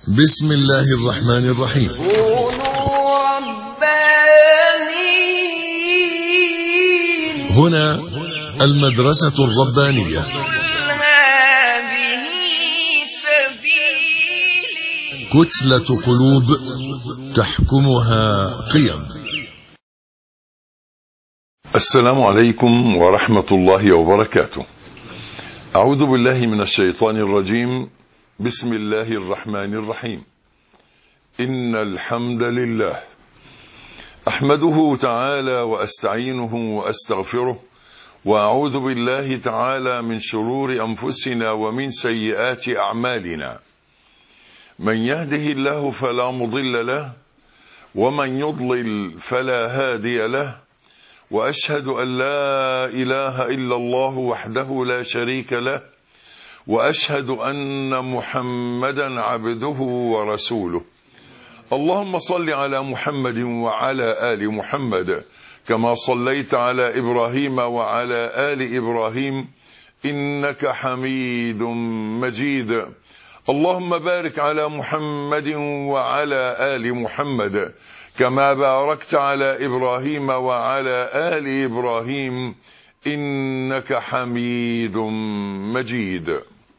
بسم الله الرحمن الرحيم. كونوا ربانيين. هنا المدرسة الربانية. هذه سبيلي. كتلة قلوب تحكمها قيم. السلام عليكم ورحمة الله وبركاته. أعوذ بالله من الشيطان الرجيم. بسم الله الرحمن الرحيم. إن الحمد لله أحمده تعالى وأستعينه وأستغفره، وأعوذ بالله تعالى من شرور أنفسنا ومن سيئات أعمالنا. من يهده الله فلا مضل له، ومن يضلل فلا هادي له، وأشهد أن لا إله إلا الله وحده لا شريك له، وأشهد أن محمدا عبده ورسوله. اللهم صل على محمد وعلى آل محمد كما صليت على إبراهيم وعلى آل إبراهيم إنك حميد مجيد. اللهم بارك على محمد وعلى آل محمد كما باركت على إبراهيم وعلى آل إبراهيم إنك حميد مجيد.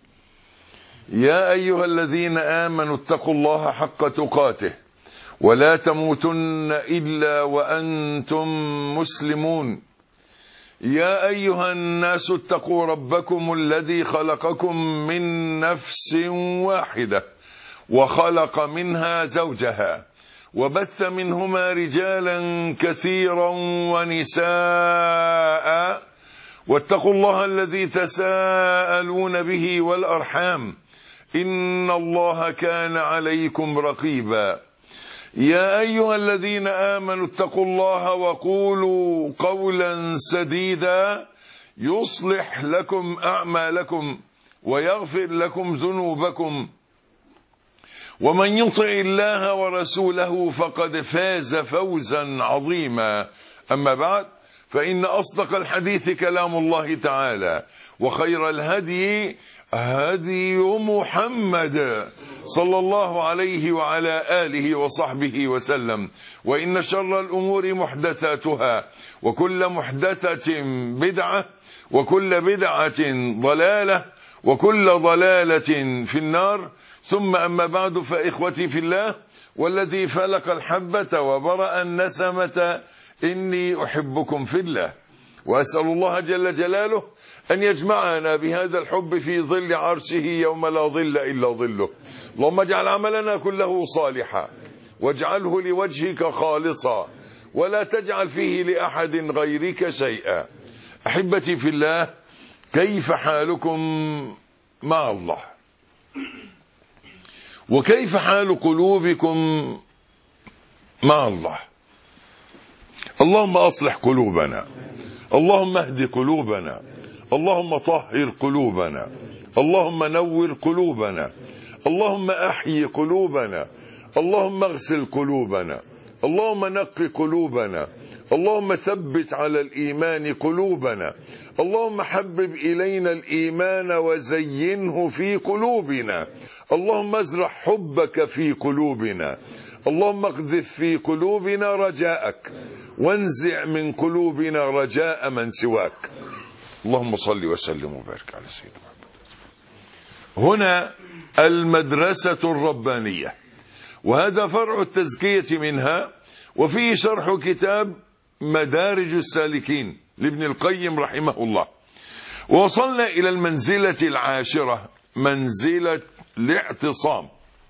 يا أيها الذين آمنوا اتقوا الله حق تقاته ولا تموتن إلا وأنتم مسلمون. يا أيها الناس اتقوا ربكم الذي خلقكم من نفس واحدة وخلق منها زوجها وبث منهما رجالا كثيرا ونساء، واتقوا الله الذي تساءلون به والأرحام إن الله كان عليكم رقيبا. يا أيها الذين آمنوا اتقوا الله وقولوا قولا سديدا يصلح لكم أعمالكم ويغفر لكم ذنوبكم، ومن يطع الله ورسوله فقد فاز فوزا عظيما. أما بعد، فإن أصدق الحديث كلام الله تعالى، وخير الهدي هدي محمد صلى الله عليه وعلى آله وصحبه وسلم، وإن شر الأمور محدثاتها، وكل محدثة بدعة، وكل بدعة ضلالة، وكل ضلالة في النار. ثم أما بعد، فإخوتي في الله، والذي فلق الحبة وبرأ النسمة إني أحبكم في الله، وأسأل الله جل جلاله أن يجمعنا بهذا الحب في ظل عرشه يوم لا ظل إلا ظله. اللهم اجعل عملنا كله صالحا، واجعله لوجهك خالصا، ولا تجعل فيه لأحد غيرك شيئا. أحبتي في الله، كيف حالكم مع الله؟ وكيف حال قلوبكم مع الله؟ اللهم أصلح قلوبنا، اللهم اهد قلوبنا، اللهم طهر قلوبنا، اللهم نور قلوبنا، اللهم أحيي قلوبنا، اللهم اغسل قلوبنا، اللهم نق قلوبنا، اللهم ثبت على الإيمان قلوبنا، اللهم حبب إلينا الإيمان وزينه في قلوبنا، اللهم ازرع حبك في قلوبنا، اللهم اقذف في قلوبنا رجاءك، وانزع من قلوبنا رجاء من سواك. اللهم صل وسلم وبارك على سيدنا محمد. هنا المدرسة الربانية، وهذا فرع التزكية منها، وفيه شرح كتاب مدارج السالكين لابن القيم رحمه الله. وصلنا إلى المنزلة العاشرة، منزلة الاعتصام.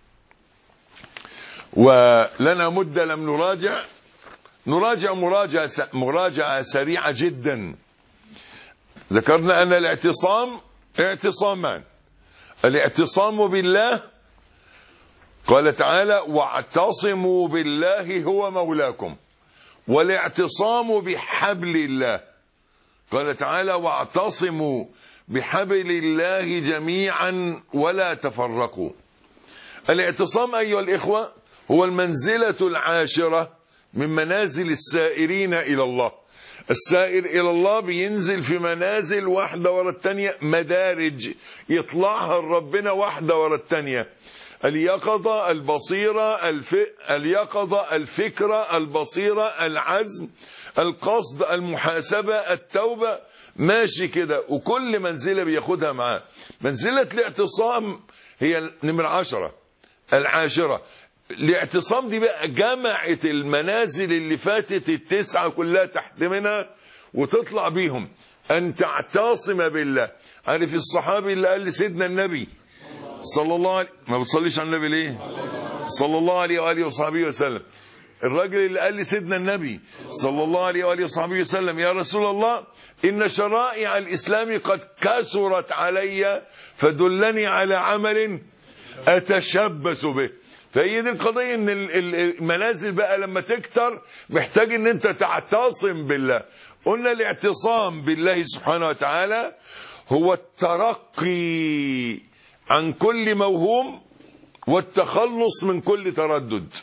ولنا مدة لم نراجع مراجعة سريعة جدا. ذكرنا أن الاعتصام اعتصامان: الاعتصام بالله، قال تعالى: واعتصموا بالله هو مولاكم، والاعتصام بحبل الله، قال تعالى: واعتصموا بحبل الله جميعا ولا تفرقوا. الاعتصام أيها الإخوة هو المنزلة العاشرة من منازل السائرين إلى الله. السائر إلى الله بينزل في منازل واحدة ورا التانية، مدارج يطلعها ربنا واحدة ورا التانية. اليقظة، البصيرة، اليقظة، الفكرة، البصيرة، العزم، القصد، المحاسبة، التوبة، ماشي كده. وكل منزلة بياخدها معاه. منزلة الاعتصام هي نمرة 10. العاشرة الاعتصام دي بقى جمعت المنازل اللي فاتت التسعة كلها تحت منها وتطلع بيهم. أن تعتصم بالله. عارف الصحابي اللي قال لسيدنا النبي صلى الله عليه، ما بتصليش على النبي ليه؟ صلى الله عليه وآله وصحبه وسلم. الراجل اللي قال لسيدنا النبي صلى الله عليه وآله وصحبه وسلم: يا رسول الله، إن شرائع الإسلام قد كثرت علي فدلني على عمل أتشبث به. فهي دي القضية، ان المنازل بقى لما تكتر محتاج ان انت تعتصم بالله. قلنا الاعتصام بالله سبحانه وتعالى هو الترقي عن كل موهوم والتخلص من كل تردد.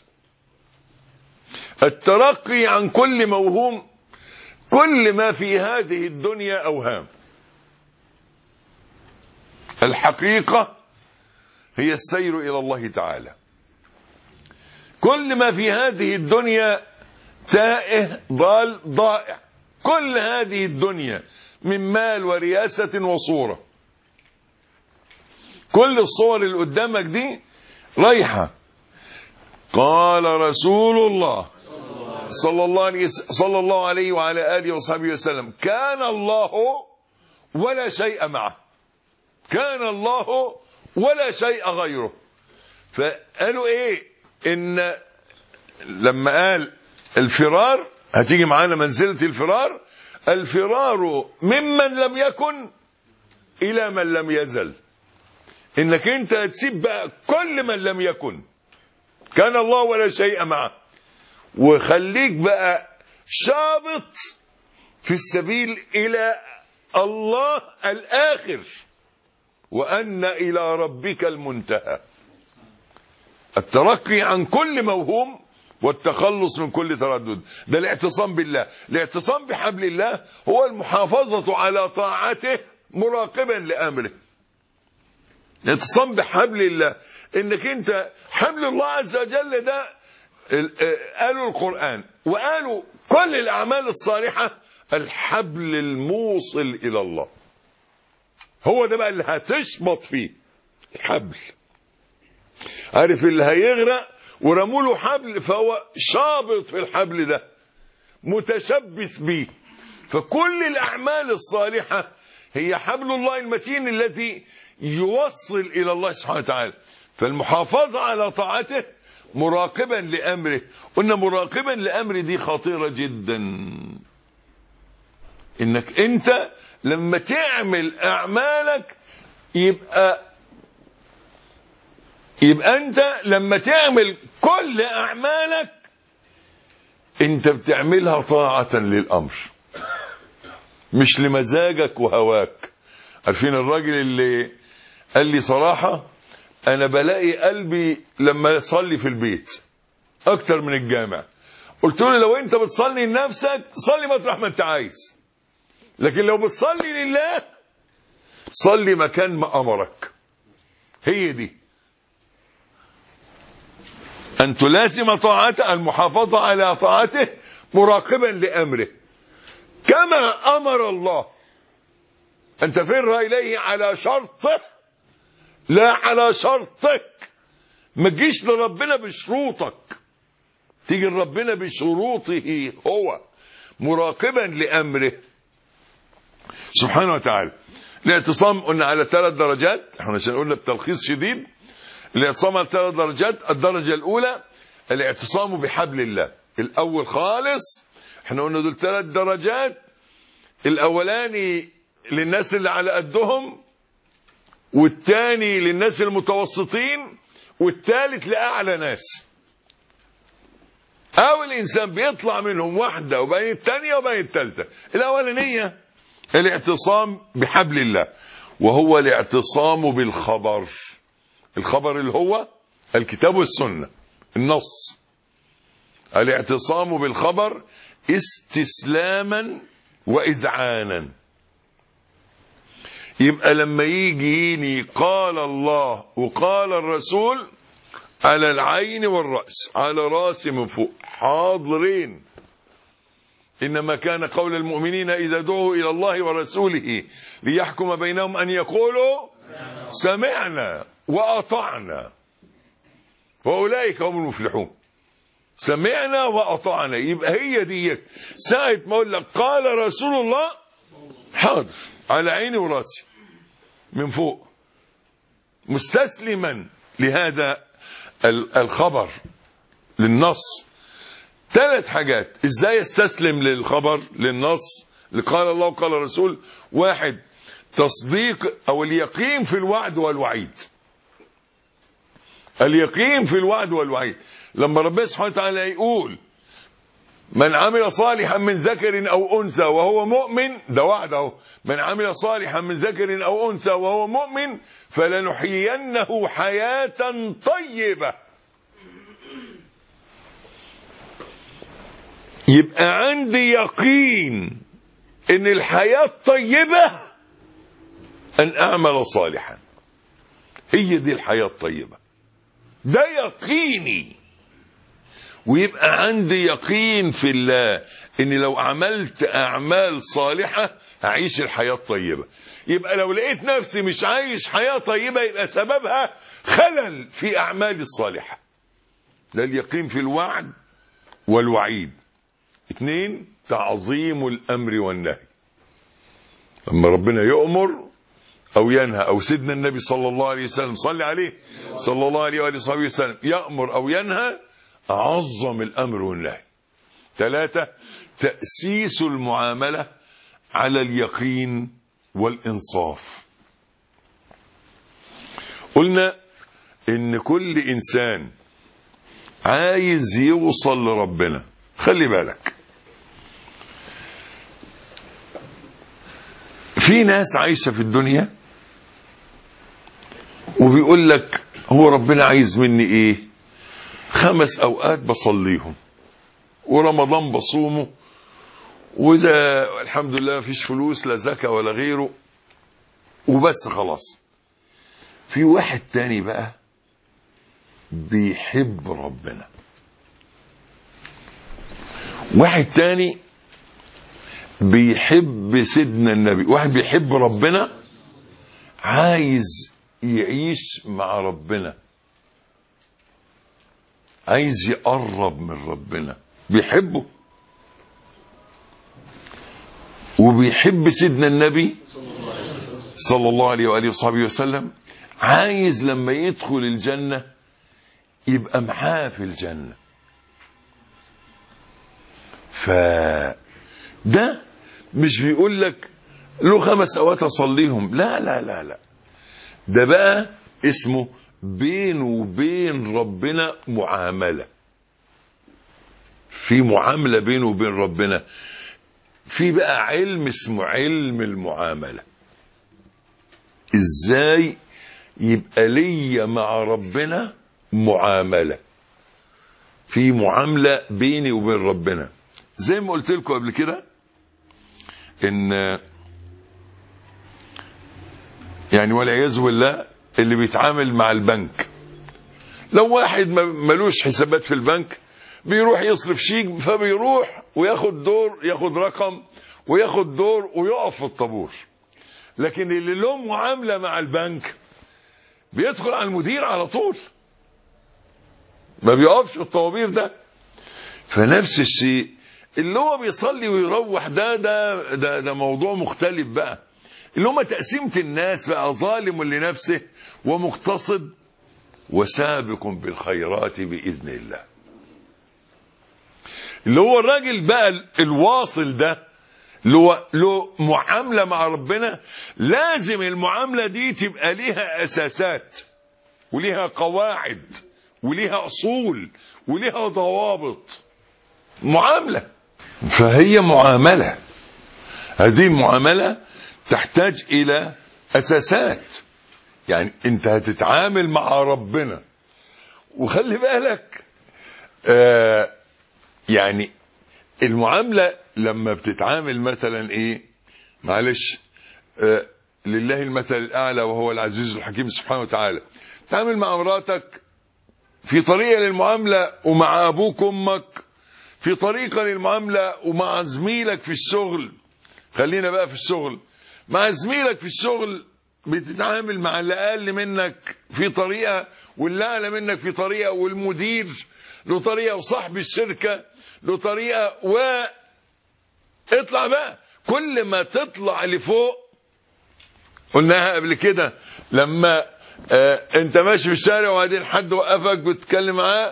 الترقي عن كل موهوم، كل ما في هذه الدنيا أوهام. الحقيقة هي السير إلى الله تعالى. كل ما في هذه الدنيا تائه ضال ضائع. كل هذه الدنيا من مال ورياسة وصورة، كل الصور اللي قدامك دي رايحة. قال رسول الله صلى الله عليه وعلى آله وصحبه وسلم: كان الله ولا شيء معه، كان الله ولا شيء غيره. فقالوا ايه؟ ان لما قال الفرار، هتيجي معانا منزلة الفرار. الفرار ممن لم يكن الى من لم يزل. انك انت هتسيب بقى كل من لم يكن، كان الله ولا شيء معه، وخليك بقى شابط في السبيل الى الله الاخر، وان الى ربك المنتهى. الترقي عن كل موهوم والتخلص من كل تردد، ده الاعتصام بالله. الاعتصام بحبل الله هو المحافظة على طاعته مراقبا لأمره. الاعتصام بحبل الله انك انت حبل الله عز وجل ده، قالوا القرآن وقالوا كل الأعمال الصالحة الحبل الموصل إلى الله. هو ده بقى اللي هتشبط فيه الحبل. عارف اللي هيغرق ورموا له حبل فهو شابط في الحبل ده متشبث بيه. فكل الأعمال الصالحة هي حبل الله المتين الذي يوصل إلى الله سبحانه وتعالى. فالمحافظة على طاعته مراقبا لأمره. قلنا مراقبا لأمره دي خطيرة جدا. إنك أنت لما تعمل أعمالك يبقى أنت لما تعمل كل أعمالك أنت بتعملها طاعة للأمر مش لمزاجك وهواك. عارفين الراجل اللي قال لي صراحة أنا بلاقي قلبي لما أصلي في البيت أكتر من الجامع. قلت له لو أنت بتصلي لنفسك صلي مطرح ما أنت عايز، لكن لو بتصلي لله صلي مكان ما أمرك. هي دي أن تلازم طاعته، المحافظة على طاعته مراقبا لأمره كما أمر الله. أن تفر إليه على شرطه لا على شرطك. ما تجيش لربنا بشروطك، تيجي لربنا بشروطه هو، مراقبا لأمره سبحانه وتعالى. الاعتصام قلنا على 3 درجات، احنا عشان قلنا بتلخيص شديد. الاعتصام على 3 درجات. الدرجة الأولى الاعتصام بحبل الله. الأول خالص احنا قلنا دول 3 درجات. الأولاني للناس اللي على قدهم، والثاني للناس المتوسطين، والثالث لأعلى ناس. أول إنسان بيطلع منهم واحدة وبين الثانية وبين الثالثة. الأولانية الاعتصام بحبل الله، وهو الاعتصام بالخبر. الخبر اللي هو الكتاب والسنة، النص. الاعتصام بالخبر استسلاما وإذعانا. يبقى لما يجيني قال الله وقال الرسول على العين والرأس، على راسي من فوق، حاضرين. إنما كان قول المؤمنين إذا دعوا إلى الله ورسوله ليحكم بينهم أن يقولوا سمعنا وأطعنا وأولئك هم المفلحون. سمعنا وأطعنا، يبقى هي دي ساعة ما أقول لك قال رسول الله، حاضر على عيني وراسي من فوق، مستسلما لهذا الخبر، للنص. 3 حاجات ازاي استسلم للخبر، للنص اللي قال الله وقال الرسول. 1 تصديق او اليقين في الوعد والوعيد. اليقين في الوعد والوعيد، لما ربنا سبحانه وتعالى يقول من عمل صالحا من ذكر او انثى وهو مؤمن، ده وعد اهو، من عمل صالحا من ذكر او انثى وهو مؤمن فلنحيينه حياة طيبة. يبقى عندي يقين ان الحياة الطيبة ان اعمل صالحا، هي دي الحياة الطيبة، ده يقيني. ويبقى عندي يقين في الله ان لو عملت اعمال صالحة هعيش الحياة الطيبة. يبقى لو لقيت نفسي مش عايش حياة طيبة يبقى سببها خلل في اعمالي الصالحة. ده اليقين في الوعد والوعيد. 2 تعظيم الامر والنهي. لما ربنا يؤمر او ينهى، او سيدنا النبي صلى الله عليه وسلم صلى عليه صلى الله عليه وآله وصحبه وسلم يأمر او ينهى، أعظم الأمر والنهي. 3 تأسيس المعاملة على اليقين والإنصاف. قلنا إن كل إنسان عايز يوصل لربنا، خلي بالك، في ناس عايشة في الدنيا وبيقول لك هو ربنا عايز مني إيه؟ 5 أوقات بصليهم، ورمضان بصومه، وإذا الحمد لله مفيش فلوس لا زكاة ولا غيره، وبس خلاص. في واحد تاني بقى بيحب ربنا، واحد تاني بيحب سيدنا النبي، واحد بيحب ربنا عايز يعيش مع ربنا، عايز يقرب من ربنا، بيحبه وبيحب سيدنا النبي صلى الله عليه وآله وصحبه وسلم، عايز لما يدخل الجنة يبقى معاه في الجنة. فده مش بيقول لك له 5 أوقات أصليهم، لا لا لا لا، ده بقى اسمه بينه وبين ربنا معاملة. في معاملة بينه وبين ربنا، في بقى علم اسمه علم المعاملة. ازاي يبقى ليا مع ربنا معاملة، في معاملة بيني وبين ربنا. زي ما قلت لكم قبل كده ان يعني والعياذ بالله اللي بيتعامل مع البنك، لو واحد ملوش حسابات في البنك بيروح يصرف شيك، فبيروح وياخد دور، ياخد رقم وياخد دور ويقف في الطابور. لكن اللي له معاملة مع البنك بيدخل على المدير على طول، ما بيقفش في الطوابير ده. فنفس الشيء اللي هو بيصلي ويروح ده موضوع مختلف بقى، اللي هم تقسيمة الناس بقى، ظالم لنفسه ومقتصد وسابق بالخيرات بإذن الله. اللي هو الراجل بقى الواصل ده اللي هو له معاملة مع ربنا، لازم المعاملة دي تبقى ليها أساسات وليها قواعد وليها أصول وليها ضوابط. معاملة، فهي معاملة، هذه المعاملة تحتاج إلى أساسات. يعني أنت هتتعامل مع ربنا، وخلي بالك يعني المعاملة لما بتتعامل مثلا إيه، معلش لله المثل الأعلى وهو العزيز الحكيم سبحانه وتعالى. تعامل مع مراتك في طريقة للمعاملة ومع أبوك وأمك، في طريقة للمعاملة ومع زميلك في الشغل. خلينا بقى في الشغل. مع زميلك في الشغل بتتعامل مع اللي أقل منك في طريقة، واللي أعلى منك في طريقة، والمدير له طريقة، وصاحب الشركة له طريقة. اطلع بقى، كل ما تطلع لفوق. قلناها قبل كده، لما انت ماشي في الشارع وبعدين حد وقفك بتتكلم معاه،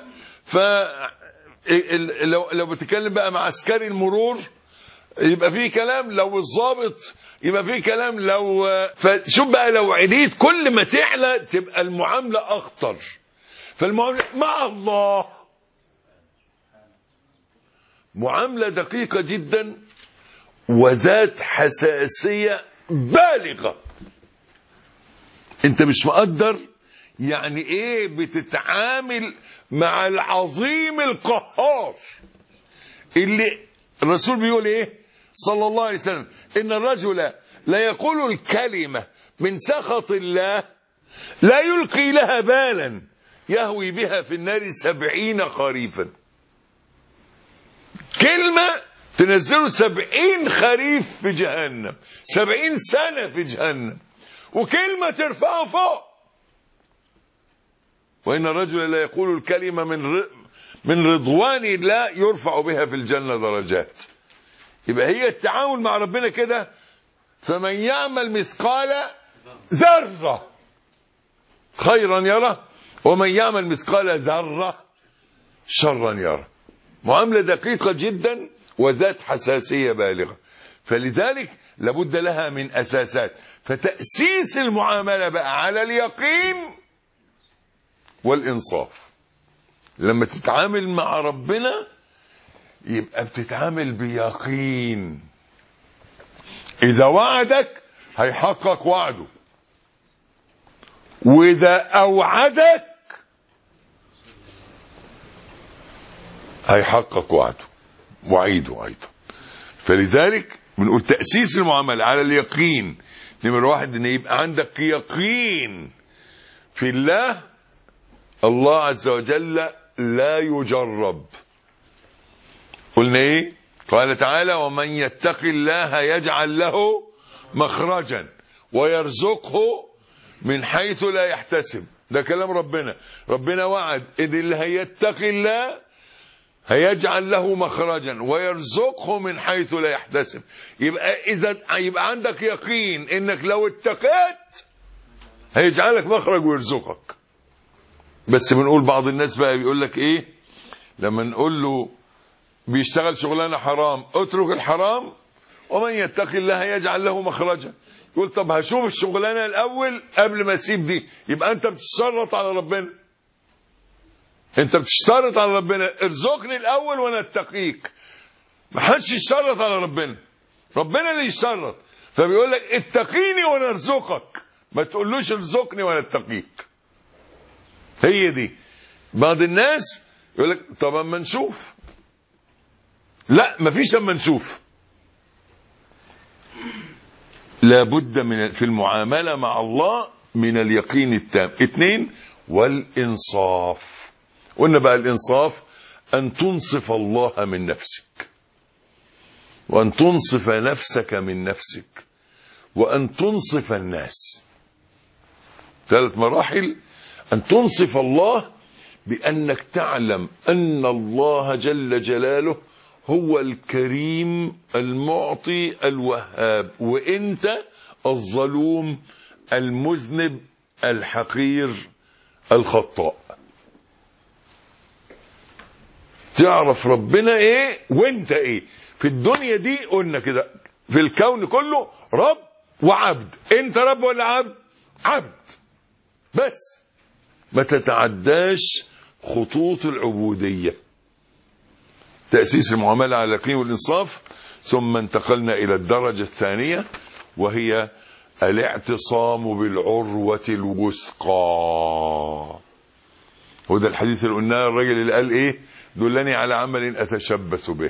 لو بتتكلم بقى مع عسكري المرور يبقى فيه كلام، لو الضابط يبقى فيه كلام، لو فشوف بقى لو عليت كل ما تعلى تبقى المعاملة أخطر. فالمعاملة مع الله معاملة دقيقة جدا وذات حساسية بالغة. انت مش مقدر يعني ايه بتتعامل مع العظيم القهار، اللي الرسول بيقول ايه صلى الله عليه وسلم: ان الرجل لا يقول الكلمة من سخط الله لا يلقي لها بالا يهوي بها في النار 70 خريفا. كلمة تنزله 70 خريف في جهنم، 70 سنة في جهنم، وكلمة ترفعه فوق. وإن الرجل لا يقول الكلمة من رضوان الله يرفع بها في الجنة درجات. يبقى هي التعامل مع ربنا كده: فمن يعمل مثقال ذرة خيرا يره، ومن يعمل مثقال ذرة شرا يره. معاملة دقيقة جدا وذات حساسية بالغة، فلذلك لابد لها من أساسات. فتأسيس المعاملة بقى على اليقين والإنصاف. لما تتعامل مع ربنا يبقى بتتعامل بيقين. إذا وعدك هيحقق وعده، وإذا أوعدك هيحقق وعيده أيضا. فلذلك بنقول تأسيس المعاملة على اليقين. نمرة واحد ان يبقى عندك يقين في الله. الله عز وجل لا يجرب. قلنا ايه؟ قال تعالى: ومن يتق الله يجعل له مخرجا ويرزقه من حيث لا يحتسب. ده كلام ربنا. ربنا وعد ان اللي هيتق الله هيجعل له مخرجا ويرزقه من حيث لا يحتسب. يبقى عندك يقين انك لو اتقيت هيجعلك مخرج ويرزقك. بس بنقول بعض الناس بقى بيقول لك ايه لما نقول له بيشتغل شغلانه حرام: اترك الحرام ومن يتق الله يجعل له مخرجا. يقول: طب هشوف الشغلانه الاول قبل ما اسيب دي. يبقى انت بتشرط على ربنا. انت بتشترط على ربنا: ارزقني الاول وانا اتقيك. ما حدش يشترط على ربنا، ربنا اللي يشترط. فبيقول لك: اتقيني وانا ارزقك، ما تقولوش ارزقني وانا اتقيك. هي دي. بعض الناس يقول لك: طب اما نشوف. لا، ما فيش اما نشوف. لابد في المعاملة مع الله من اليقين التام. 2 والإنصاف. قلنا بقى الإنصاف أن تنصف الله من نفسك، وأن تنصف نفسك من نفسك، وأن تنصف الناس. 3 مراحل. أن تنصف الله بأنك تعلم أن الله جل جلاله هو الكريم المعطي الوهاب، وإنت الظلوم المذنب الحقير الخطاء. تعرف ربنا ايه وانت ايه. في الدنيا دي قلنا كده، في الكون كله رب وعبد. انت رب ولا عبد؟ عبد بس. ما تتعداش خطوط العبودية. تأسيس المعاملة على اليقين والإنصاف. ثم انتقلنا إلى الدرجة الثانية وهي الاعتصام بالعروة الوثقى. وده الحديث اللي قلناه، الراجل اللي قال ايه: دلني على عمل أتشبث به.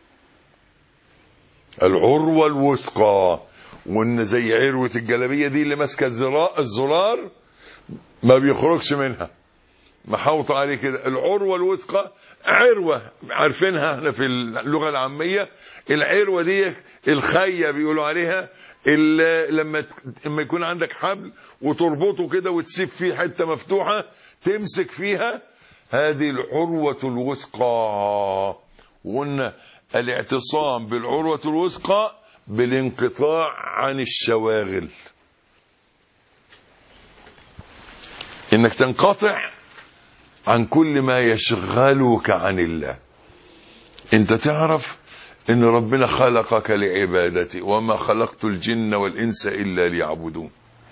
العروة الوثقى. وان زي عروة الجلابية دي اللي ماسكة الزرار ما بيخرجش منها، محوط عليه كده. العروة الوثقى عروة عارفينها احنا في اللغة العامية. العروة دي الخية بيقولوا عليها، لما يكون عندك حبل وتربطه كده وتسيب فيه حتة مفتوحة تمسك فيها، هذه العروة الوثقى. وقلنا الاعتصام بالعروة الوثقى بالانقطاع عن الشواغل، انك تنقطع عن كل ما يشغلك عن الله. انت تعرف ان ربنا خلقك لعبادته، وما خلقت الجن والانس الا ليعبدون.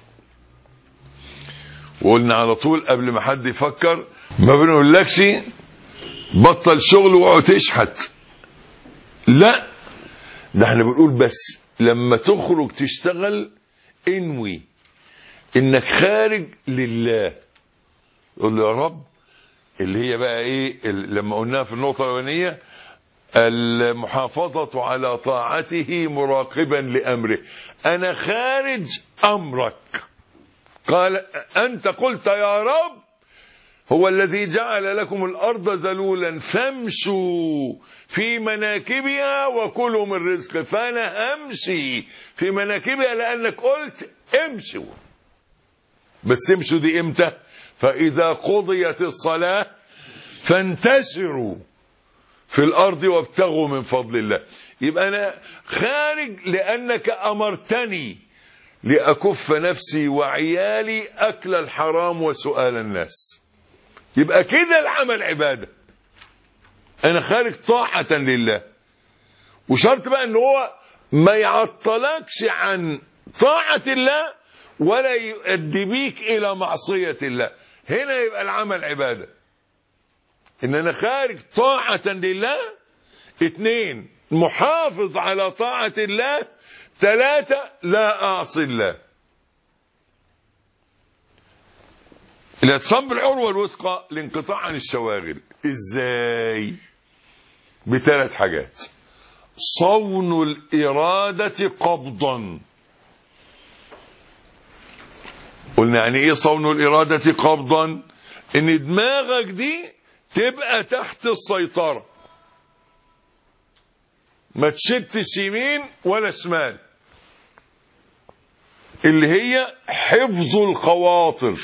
وقلنا على طول قبل ما حد يفكر، ما بنقولكش بطل شغل واقعد تشحت، لا، ده احنا بنقول بس لما تخرج تشتغل انوي انك خارج لله. قول له يا رب، اللي هي بقى ايه لما قلناها في النقطة الأولانية، المحافظة على طاعته مراقبا لأمره. أنا خارج أمرك. قال أنت قلت يا رب هو الذي جعل لكم الأرض ذلولا فامشوا في مناكبها وكلوا من رزقه. فأنا أمشي في مناكبها لأنك قلت امشوا. بس امشوا دي امتى؟ فإذا قضيت الصلاة فانتشروا في الأرض وابتغوا من فضل الله. يبقى أنا خارج لأنك أمرتني لأكف نفسي وعيالي أكل الحرام وسؤال الناس. يبقى كده العمل عبادة. أنا خارج طاعة لله، وشرط بقى أنه هو ما يعطلكش عن طاعة الله ولا يؤدي بيك إلى معصية الله. هنا يبقى العمل عبادة. إن أنا خارج طاعة لله. 2 محافظ على طاعة الله. 3 لا أعصي الله. الاعتصام بالعروة الوثقى الانقطاع عن الشواغل. إزاي؟ ب3 حاجات. صون الإرادة قبضا. قلنا يعني ايه صون الإرادة قبضا؟ ان دماغك دي تبقى تحت السيطرة، ما تشتش يمين ولا شمال، اللي هي حفظ الخواطر.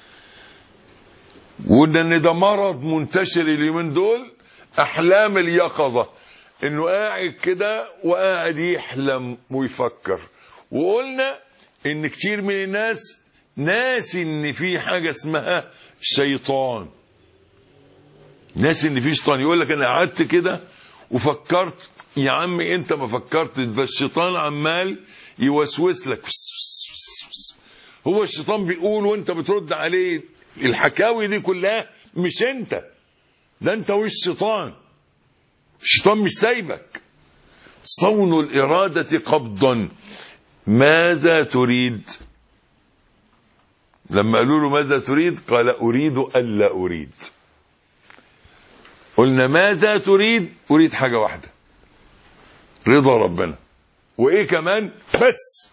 وقلنا ان ده مرض منتشر اليومين دول، احلام اليقظة، انه قاعد كده وقاعد يحلم ويفكر. وقلنا ان كتير من الناس ناسي ان في حاجة اسمها شيطان، ناسي ان في شيطان. يقول لك انا قعدت كده وفكرت. يا عمي انت ما فكرتش، ده الشيطان عمال يوسوس لك. هو الشيطان بيقول وانت بترد عليه. الحكاوي دي كلها مش انت، ده انت والشيطان. الشيطان مش سايبك. صون الإرادة قبضا. ماذا تريد؟ لما قالوا له ماذا تريد؟ قال أريد ألا أريد. قلنا ماذا تريد؟ أريد حاجة واحدة، رضا ربنا. وإيه كمان؟ بس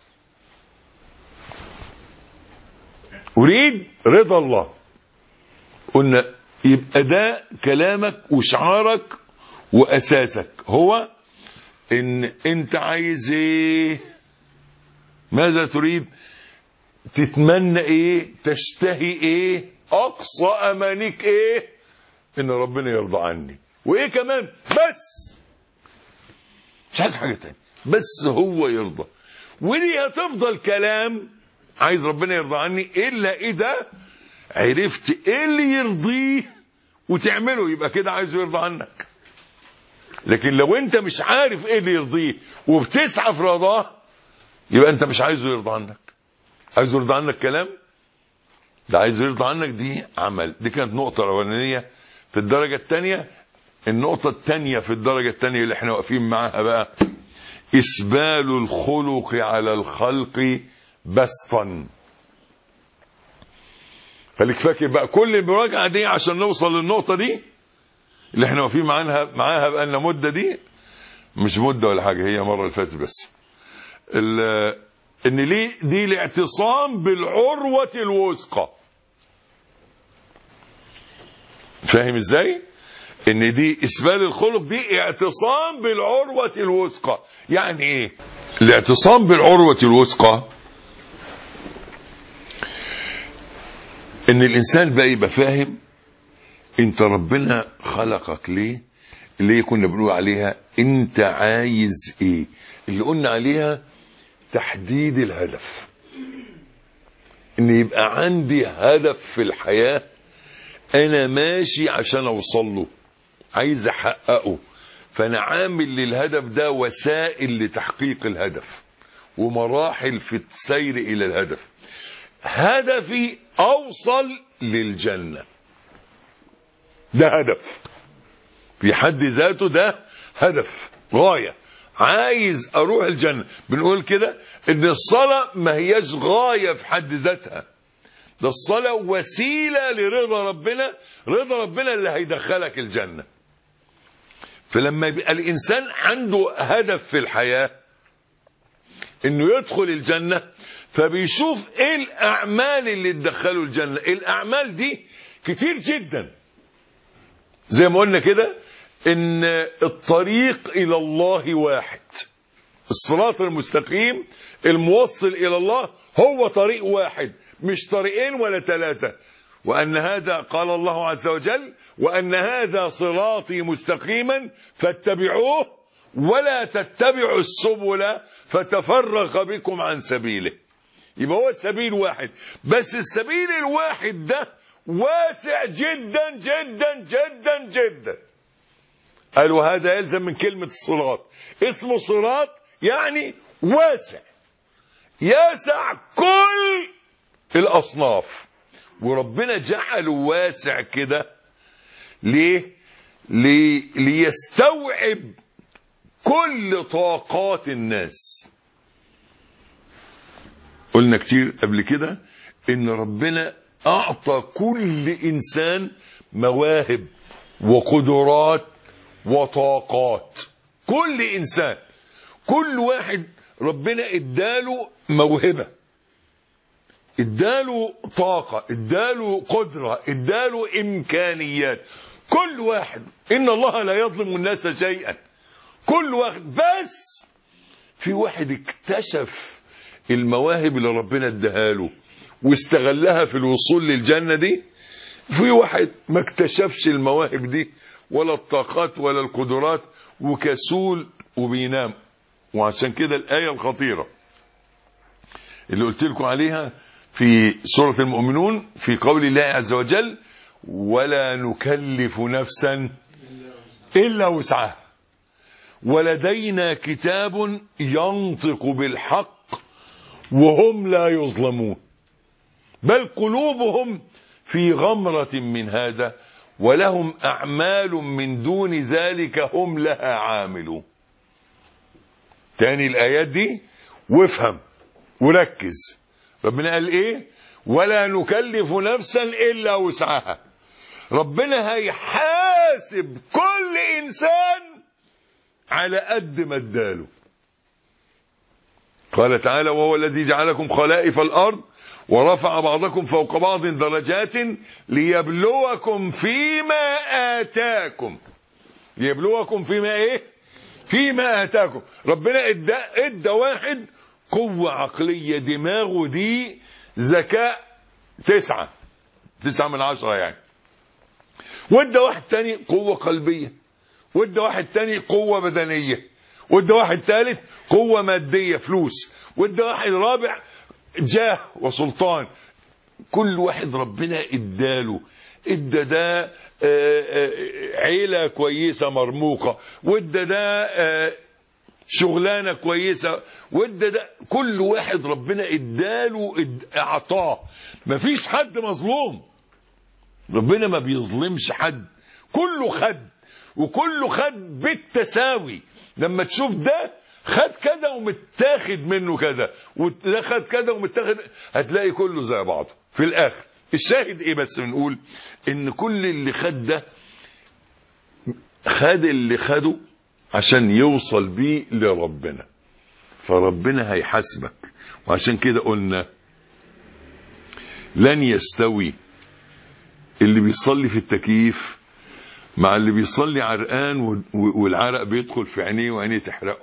أريد رضا الله. قلنا يبقى ده كلامك وشعارك وأساسك، هو إن أنت عايز إيه؟ ماذا تريد؟ تتمنى إيه؟ تشتهي إيه؟ أقصى أمانيك إيه؟ إن ربنا يرضى عني. وإيه كمان؟ بس مش عايز حاجة تانية، بس هو يرضى. ودي هتفضل كلام عايز ربنا يرضى عني إلا إذا عرفت إيه اللي يرضيه وتعمله، يبقى كده عايزه يرضى عنك. لكن لو أنت مش عارف إيه اللي يرضيه وبتسعى في رضاه، يبقى أنت مش عايزه يرضى عنك. عايزه يرضى عنك كلام، ده عايزه يرضى عنك دي عمل. دي كانت نقطة الأولانية في الدرجة الثانية. النقطة الثانية في الدرجة الثانية اللي احنا واقفين معاها بقى، إسبال الخلق على الخلق بسطا. خليك فاكر بقى كل المراجعة دي عشان نوصل للنقطة دي اللي احنا واقفين معاها بقى لنا مدة. دي مش مدة ولا حاجة، هي مرة اللي فاتت بس. ان ليه دي الاعتصام بالعروة الوثقى. فاهم ازاي؟ ان دي اسبال الخلق دي اعتصام بالعروة الوثقى. يعني ايه الاعتصام بالعروة الوثقى؟ ان الانسان بقى يبقى فاهم انت ربنا خلقك ليه، اللي كنا بنقول عليها انت عايز ايه، اللي قلنا عليها تحديد الهدف. ان يبقى عندي هدف في الحياة انا ماشي عشان اوصل له، عايز احققه، فانا عامل للهدف ده وسائل لتحقيق الهدف ومراحل في السير الى الهدف. هدفي اوصل للجنة، ده هدف في حد ذاته، ده هدف غاية، عايز اروح الجنة. بنقول كده ان الصلاة ما هياش غاية في حد ذاتها، ده الصلاة وسيلة لرضا ربنا، رضا ربنا اللي هيدخلك الجنة. فلما يبقى الانسان عنده هدف في الحياة انه يدخل الجنة، فبيشوف ايه الاعمال اللي تدخله الجنة. الاعمال دي كتير جدا، زي ما قلنا كده ان الطريق الى الله واحد، الصراط المستقيم الموصل الى الله هو طريق واحد، مش طريقين ولا ثلاثة. وان هذا قال الله عز وجل وان هذا صراطي مستقيما فاتبعوه ولا تتبعوا السبل فتفرق بكم عن سبيله. يبقى هو سبيل واحد، بس السبيل الواحد ده واسع جدا جدا جدا جدا. قالوا هذا يلزم من كلمة الصراط، اسمه صراط يعني واسع، يسع كل الأصناف. وربنا جعله واسع كده ليه؟ ليستوعب كل طاقات الناس. قلنا كتير قبل كده ان ربنا اعطى كل انسان مواهب وقدرات وطاقات. كل انسان، كل واحد ربنا اداله موهبة، اداله طاقة، اداله قدرة، اداله امكانيات. كل واحد، ان الله لا يظلم الناس شيئا، كل واحد. بس في واحد اكتشف المواهب اللي ربنا اداها واستغلها في الوصول للجنة دي، في واحد ما اكتشفش المواهب دي ولا الطاقات ولا القدرات وكسول وبينام. وعشان كده الآية الخطيرة اللي قلت لكم عليها في سورة المؤمنون في قول الله عز وجل ولا نكلف نفسا إلا وسعها ولدينا كتاب ينطق بالحق وهم لا يظلمون بل قلوبهم في غمرة من هذا ولهم أعمال من دون ذلك هم لها عاملون. تاني الآيات دي وافهم وركز. ربنا قال ايه؟ ولا نكلف نفسا إلا وسعها. ربنا هيحاسب كل إنسان على قد ما اداله. قال تعالى وهو الذي جعلكم خلائف الأرض ورفع بعضكم فوق بعض درجات ليبلوكم فيما آتاكم. ليبلوكم فيما ايه؟ فيما آتاكم. ربنا ادى واحد قوة عقلية، دماغه دي ذكاء 9 من 10 يعني. وادى واحد تاني قوة قلبية، وادى واحد تاني قوة بدنية، وادى واحد ثالث قوة مادية فلوس، وادى واحد رابع جاه وسلطان. كل واحد ربنا اداله، ادى ده عيلة كويسة مرموقة، وادى ده شغلانة كويسة، وادى ده. كل واحد ربنا اداله اعطاه. مفيش حد مظلوم، ربنا ما بيظلمش حد، كله خد وكله خد بالتساوي. لما تشوف ده خد كده ومتاخد منه كده، وده خد كده ومتاخد، هتلاقي كله زي بعضه في الاخر. الشاهد ايه بس بنقول ان كل اللي خد ده خد اللي خده عشان يوصل بيه لربنا، فربنا هيحاسبك. وعشان كده قلنا لن يستوي اللي بيصلي في التكييف مع اللي بيصلي عرقان والعرق بيدخل في عينيه وعينيه تحرقه.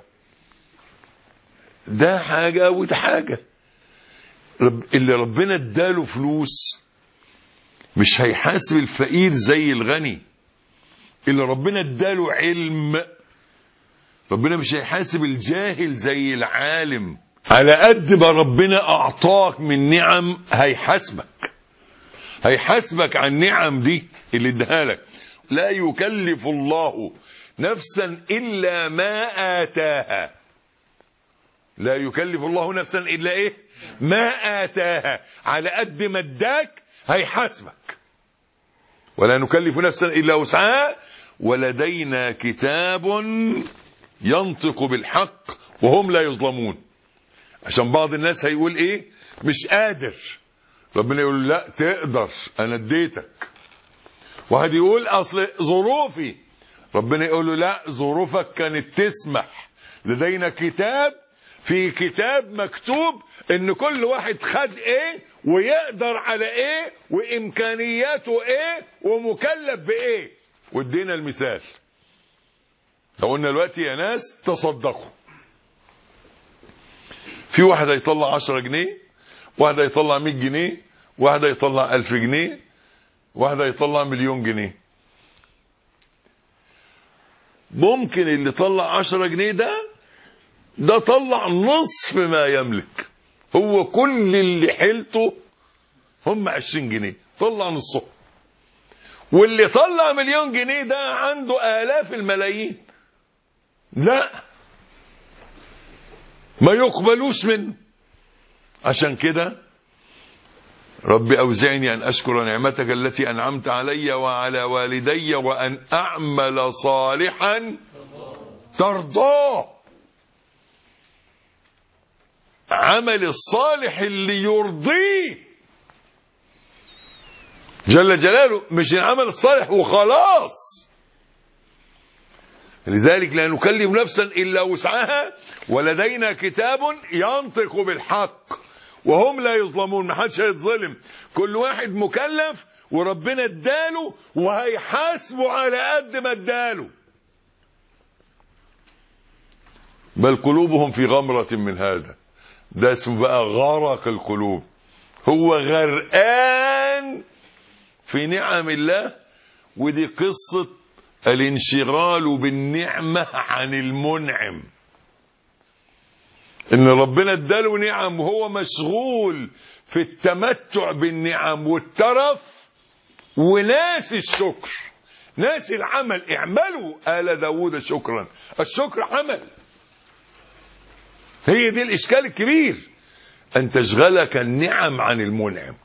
ده حاجة وده حاجة. اللي ربنا اداله فلوس مش هيحاسب الفقير زي الغني. اللي ربنا اداله علم ربنا مش هيحاسب الجاهل زي العالم. على قد ما ربنا اعطاك من نعم هيحاسبك عن النعم دي اللي اداها لك. لا يكلف الله نفسا الا ما اتاها. لا يكلف الله نفسا الا ايه؟ ما اتاها. على قد ما اداك هيحاسبك. ولا نكلف نفسا الا وسعها ولدينا كتاب ينطق بالحق وهم لا يظلمون. عشان بعض الناس هيقول ايه؟ مش قادر. ربنا يقول لا تقدر، انا اديتك. واحد يقول اصل ظروفي، ربنا يقول له لا ظروفك كانت تسمح. لدينا كتاب، في كتاب مكتوب ان كل واحد خد ايه ويقدر على ايه وامكانياته ايه ومكلف بايه. وادينا المثال. لو قلنا دلوقتي يا ناس تصدقوا، في واحد هيطلع 10 جنيه، واحد هيطلع 100 جنيه، واحد هيطلع 1000 جنيه، واحد هيطلع 1,000,000 جنيه. ممكن اللي طلع 10 جنيه ده طلع نصف ما يملك. هو كل اللي حيلته هم 20 جنيه، طلع نصهم. واللي طلع 1,000,000 جنيه ده عنده آلاف الملايين. لا، ما يقبلوش منه. عشان كده رب أوزعني أن أشكر نعمتك التي أنعمت علي وعلى والدي وأن أعمل صالحا ترضاه. عمل الصالح اللي يرضيه جل جلاله، مش العمل الصالح وخلاص. لذلك لا نكلف نفسا إلا وسعها ولدينا كتاب ينطق بالحق وهم لا يظلمون. ما حدش هيتظلم، كل واحد مكلف وربنا اداله وهيحاسبه على قد ما اداله. بل قلوبهم في غمرة من هذا. ده اسمه بقى غرق القلوب. هو غرقان في نعم الله. ودي قصة الانشغال بالنعمة عن المنعم. ان ربنا اداله نعم وهو مشغول في التمتع بالنعم والترف وناس الشكر، ناس العمل. اعملوا آل داود شكرا. الشكر عمل. هي دي الإشكال الكبير، أن تشغلك النعم عن المنعم.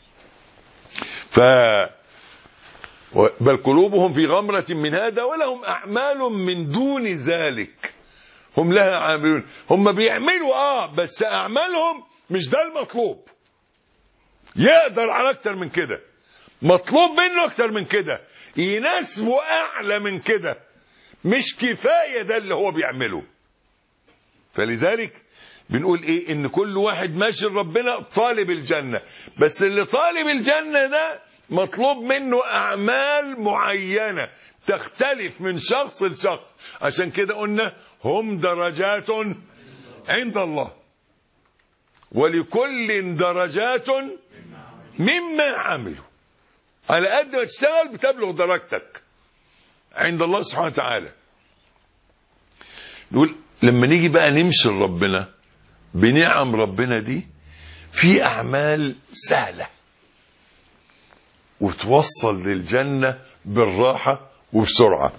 بل قلوبهم في غمرة من هذا ولهم أعمال من دون ذلك هم لها عاملون. هم بيعملوا بس أعمالهم مش ده المطلوب. يقدر على أكتر من كده، مطلوب منه أكتر من كده، يناسبه أعلى من كده. مش كفاية ده اللي هو بيعمله. فلذلك بنقول ايه؟ ان كل واحد ماشي لربنا طالب الجنة، بس اللي طالب الجنة ده مطلوب منه اعمال معينة تختلف من شخص لشخص. عشان كده قلنا هم درجات عند الله ولكل درجات مما عملوا. على قد ما تشتغل بتبلغ درجتك عند الله سبحانه وتعالى. نقول لما نيجي بقى نمشي لربنا بنعم ربنا دي، في أعمال سهلة وتوصل للجنة بالراحة وبسرعة.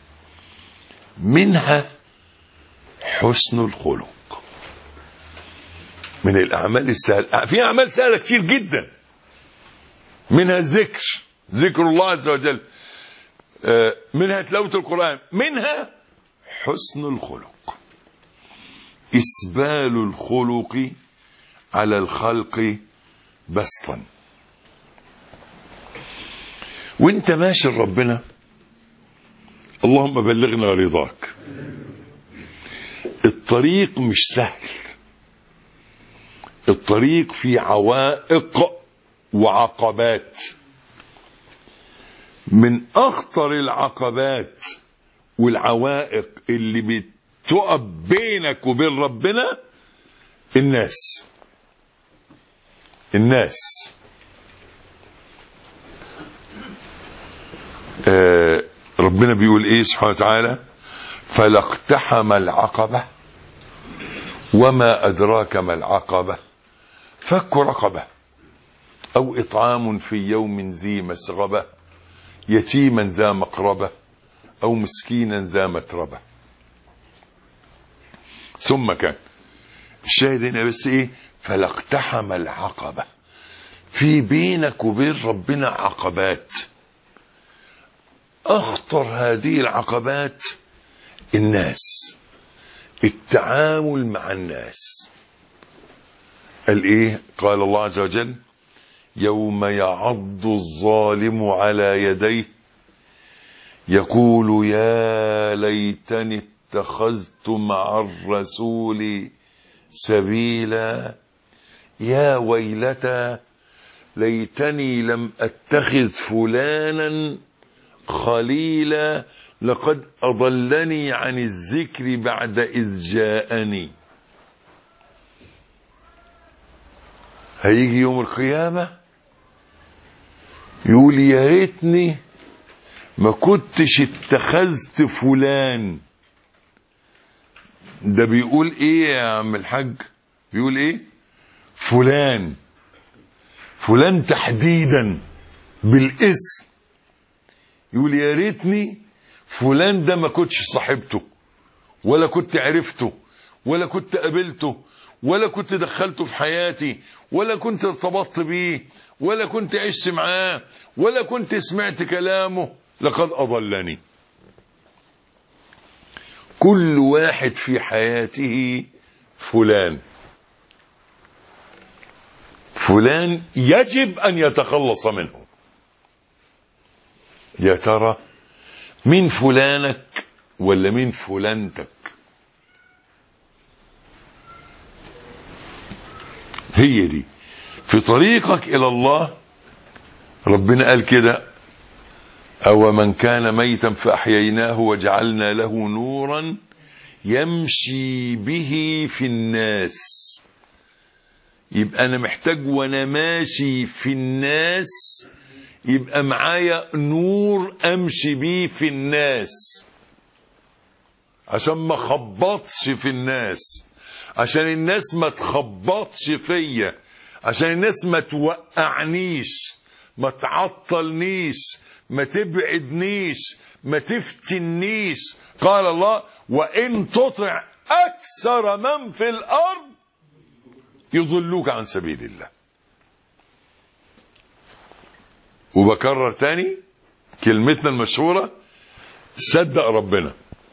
منها حسن الخلق. من الأعمال السهلة. في أعمال سهلة كتير جدا، منها الذكر، ذكر الله عز وجل، منها تلاوة القرآن، منها حسن الخلق. إسبال الخلق على الخلق بسطا. وانت ماشي لربنا اللهم بلغنا رضاك. الطريق مش سهل، الطريق فيه عوائق وعقبات. من أخطر العقبات والعوائق اللي بتقف بينك وبين ربنا الناس. ربنا بيقول ايه سبحانه وتعالى؟ فلا اقتحم العقبة وما أدراك ما العقبة فك رقبة أو إطعام في يوم ذي مسغبة يتيما ذا مقربة أو مسكينا ذا متربة. ثم كان الشاهد هنا بس ايه؟ فلا اقتحم العقبة. في بينك وبين ربنا عقبات. أخطر هذه العقبات الناس، التعامل مع الناس. قال ايه؟ قال الله عز وجل: يوم يعض الظالم على يديه يقول يا ليتني اتخذت مع الرسول سبيلا يا ويلتى ليتني لم اتخذ فلانا خليلا لقد أضلني عن الذكر بعد إذ جاءني. هيجي يوم القيامة يقول يا ريتني ما كنتش اتخذت فلان. ده بيقول ايه يا عم الحاج؟ بيقول ايه؟ فلان تحديدا بالاسم. يقول يا ريتني فلان ده ما كنتش صاحبته ولا كنت عرفته ولا كنت قابلته ولا كنت دخلته في حياتي ولا كنت ارتبطت بيه ولا كنت عشت معاه ولا كنت سمعت كلامه. لقد أضلني. كل واحد في حياته فلان يجب أن يتخلص منه. يا ترى مين فلانك ولا مين فلانتك؟ هي دي في طريقك إلى الله. ربنا قال كده: أو من كان ميتا فأحييناه وجعلنا له نورا يمشي به في الناس. يبقى أنا محتاج وأنا ماشي في الناس يبقى معايا نور أمشي بيه في الناس، عشان ما خبطش في الناس، عشان الناس ما تخبطش فيا، عشان الناس ما توقعنيش، ما تعطلنيش، ما تبعدنيش، ما تفتنيش. قال الله: وإن تطع أكثر من في الأرض يضلوك عن سبيل الله. وبكرر تاني كلمتنا المشهورة: صدق ربنا.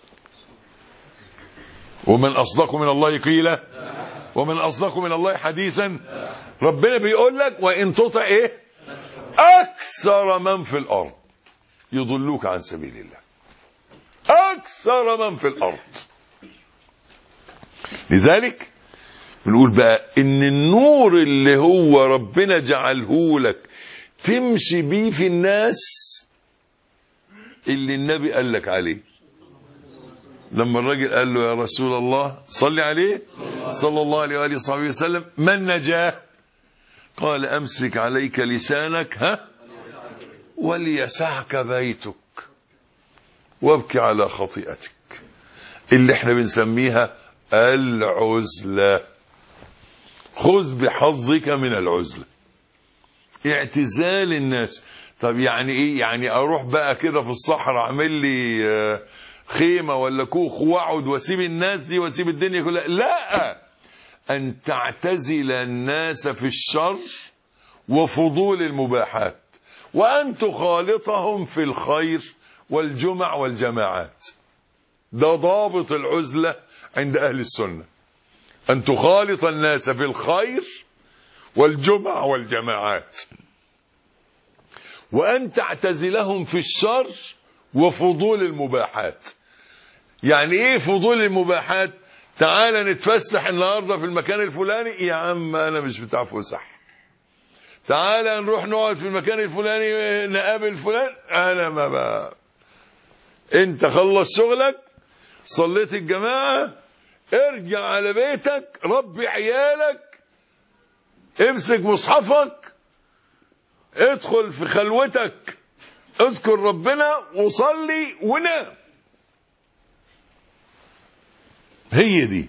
ومن أصدق من الله قيلا ومن أصدق من الله حديثا. ربنا بيقول لك: وإن تطع إيه؟ أكثر من في الأرض يضلوك عن سبيل الله. أكثر من في الأرض. لذلك بنقول بقى إن النور اللي هو ربنا جعله لك تمشي بيه في الناس اللي النبي قال لك عليه. لما الراجل قال له: يا رسول الله صلي عليه صلى الله عليه وآله وصحبه وسلم، ما النجاة؟ قال: أمسك عليك لسانك وليسعك بيتك وابكي على خطيئتك. اللي احنا بنسميها العزلة. خذ بحظك من العزلة، اعتزال الناس. طب يعني ايه؟ يعني اروح بقى كده في الصحراء اعمل لي خيمة ولا كوخ واقعد واسيب الناس دي واسيب الدنيا كلها؟ لا، ان تعتزل الناس في الشر وفضول المباحات، وان تخالطهم في الخير والجمع والجماعات. ده ضابط العزلة عند اهل السنة، ان تخالط الناس في الخير والجمع والجماعات، وأن تعتزلهم في الشر وفضول المباحات. يعني إيه فضول المباحات؟ تعال نتفسح النهاردة في المكان الفلاني. يا عم أنا مش بتاع فسح. تعالى نروح نقعد في المكان الفلاني نقابل فلان، انا ما بقى. انت خلص شغلك، صليت الجماعة، ارجع على بيتك، ربي عيالك، امسك مصحفك، ادخل في خلوتك، اذكر ربنا وصلي ونام. هي دي.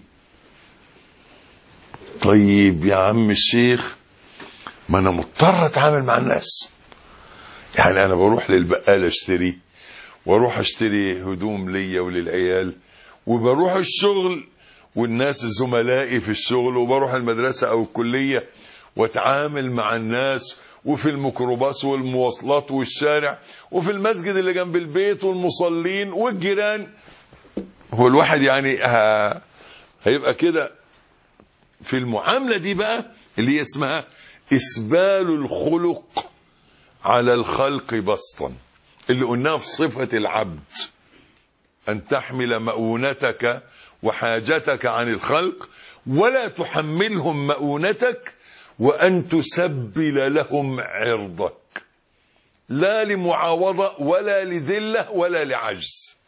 طيب يا عم الشيخ، ما انا مضطر اتعامل مع الناس. يعني انا بروح للبقال اشتري، واروح اشتري هدوم ليا وللعيال، وبروح الشغل والناس زملائي في الشغل، وبروح المدرسة او الكلية واتعامل مع الناس، وفي الميكروباص والمواصلات والشارع، وفي المسجد اللي جنب البيت والمصلين والجيران. هو الواحد يعني هيبقى كده في المعاملة دي بقى اللي اسمها إسبال الخلق على الخلق بسطا، اللي قلناها في صفة العبد، أن تحمل مؤونتك وحاجتك عن الخلق ولا تحملهم مؤونتك، وأن تسبل لهم عرضك، لا لمعاوضة ولا لذلة ولا لعجز.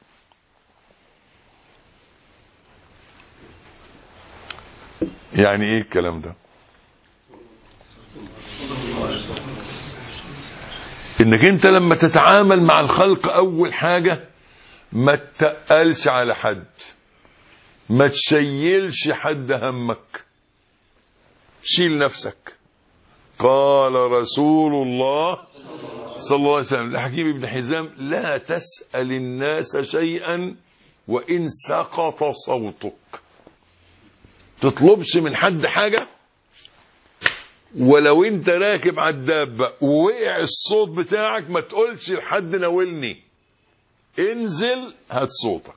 يعني ايه الكلام ده؟ انك انت لما تتعامل مع الخلق اول حاجة ما تتقلش على حد، ما تشيلش حد همك، شيل نفسك. قال رسول الله صلى الله عليه وسلم لحكيم بن حزام: لا تسأل الناس شيئا وإن سقط صوتك. تطلبش من حد حاجة ولو انت راكب على الدابة ووقع الصوت بتاعك، ما تقولش لحد ناولني، انزل هات صوتك.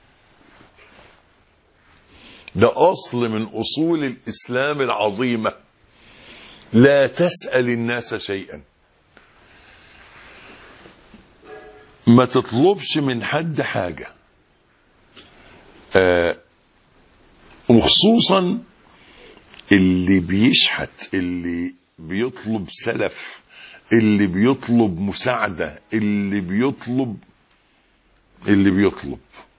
ده أصل من أصول الإسلام العظيمة. لا تسأل الناس شيئا، ما تطلبش من حد حاجة، وخصوصا اللي بيشحت، اللي بيطلب سلف، اللي بيطلب مساعدة، اللي بيطلب.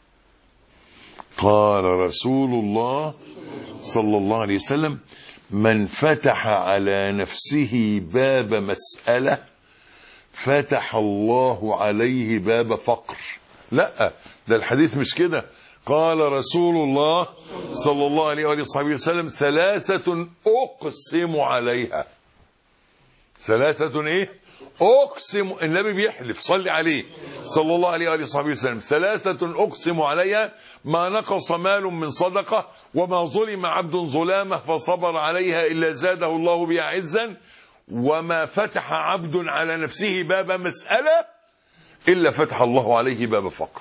قال رسول الله صلى الله عليه وسلم: من فتح على نفسه باب مسألة فتح الله عليه باب فقر. لا، ده الحديث مش كده. قال رسول الله صلى الله عليه وآله وسلم: ثلاثة أقسم عليها. ثلاثة إيه؟ أقسم. النبي بيحلف، صلي عليه صلى الله عليه وآله وسلم: ثلاثة أقسم عليها ما نقص مال من صدقة وما ظلم عبد ظلامة فصبر عليها إلا زاده الله بها عزا، وما فتح عبد على نفسه باب مسألة إلا فتح الله عليه باب فقر.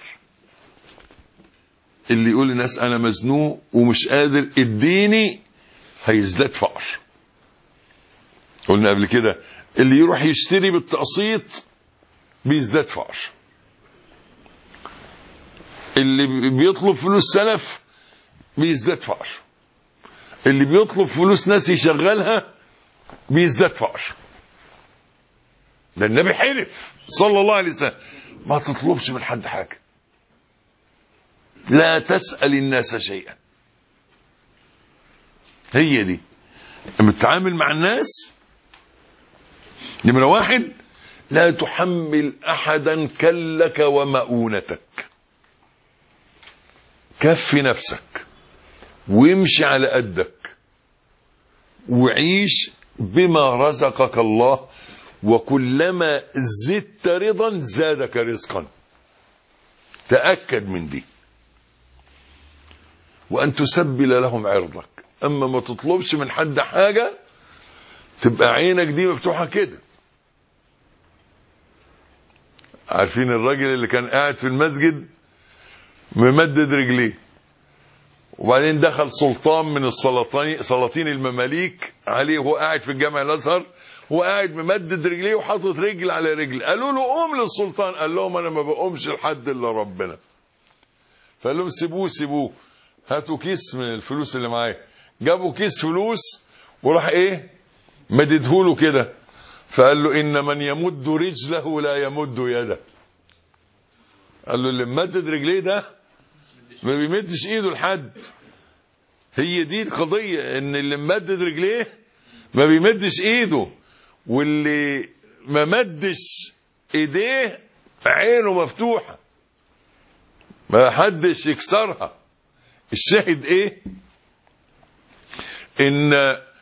اللي يقول للناس أنا مزنوق ومش قادر اديني، هيزداد فقر. قلنا قبل كده اللي يروح يشتري بالتقسيط بيزداد فقر. اللي بيطلب فلوس سلف بيزداد فقر. اللي بيطلب فلوس ناس يشغلها بيزداد فقر. ده النبي حلف صلى الله عليه وسلم: ما تطلبش من حد حاجة، لا تسأل الناس شيئا. هي دي لما تتعامل مع الناس. نمرة واحد: لا تحمل أحدا كلك ومؤونتك. كفي نفسك وامشي على قدك وعيش بما رزقك الله، وكلما زدت رضا زادك رزقا. تأكد من دي. وأن تسبل لهم عرضك. أما ما تطلبش من حد حاجة تبقى عينك دي مفتوحة كده. عارفين الراجل اللي كان قاعد في المسجد ممدد رجليه، وبعدين دخل سلطان من سلاطين المماليك عليه وهو قاعد في الجامع الازهر، هو قاعد ممدد رجليه وحاطط رجل على رجل. قالوا له قوم للسلطان، قال لهم انا ما بقومش لحد الا ربنا. فقال لهم سيبوه، هاتوا كيس من الفلوس اللي معايا. جابوا كيس فلوس وراح ايه مددهوله كده، فقال له إن من يمد رجله لا يمد يده. قال له اللي ممدد رجليه ده ما بيمدش ايده لحد. هي دي القضية، ان اللي ممدد رجليه ما بيمدش ايده، واللي ما مدش ايديه عينه مفتوحة ما حدش يكسرها. الشاهد ايه؟ ان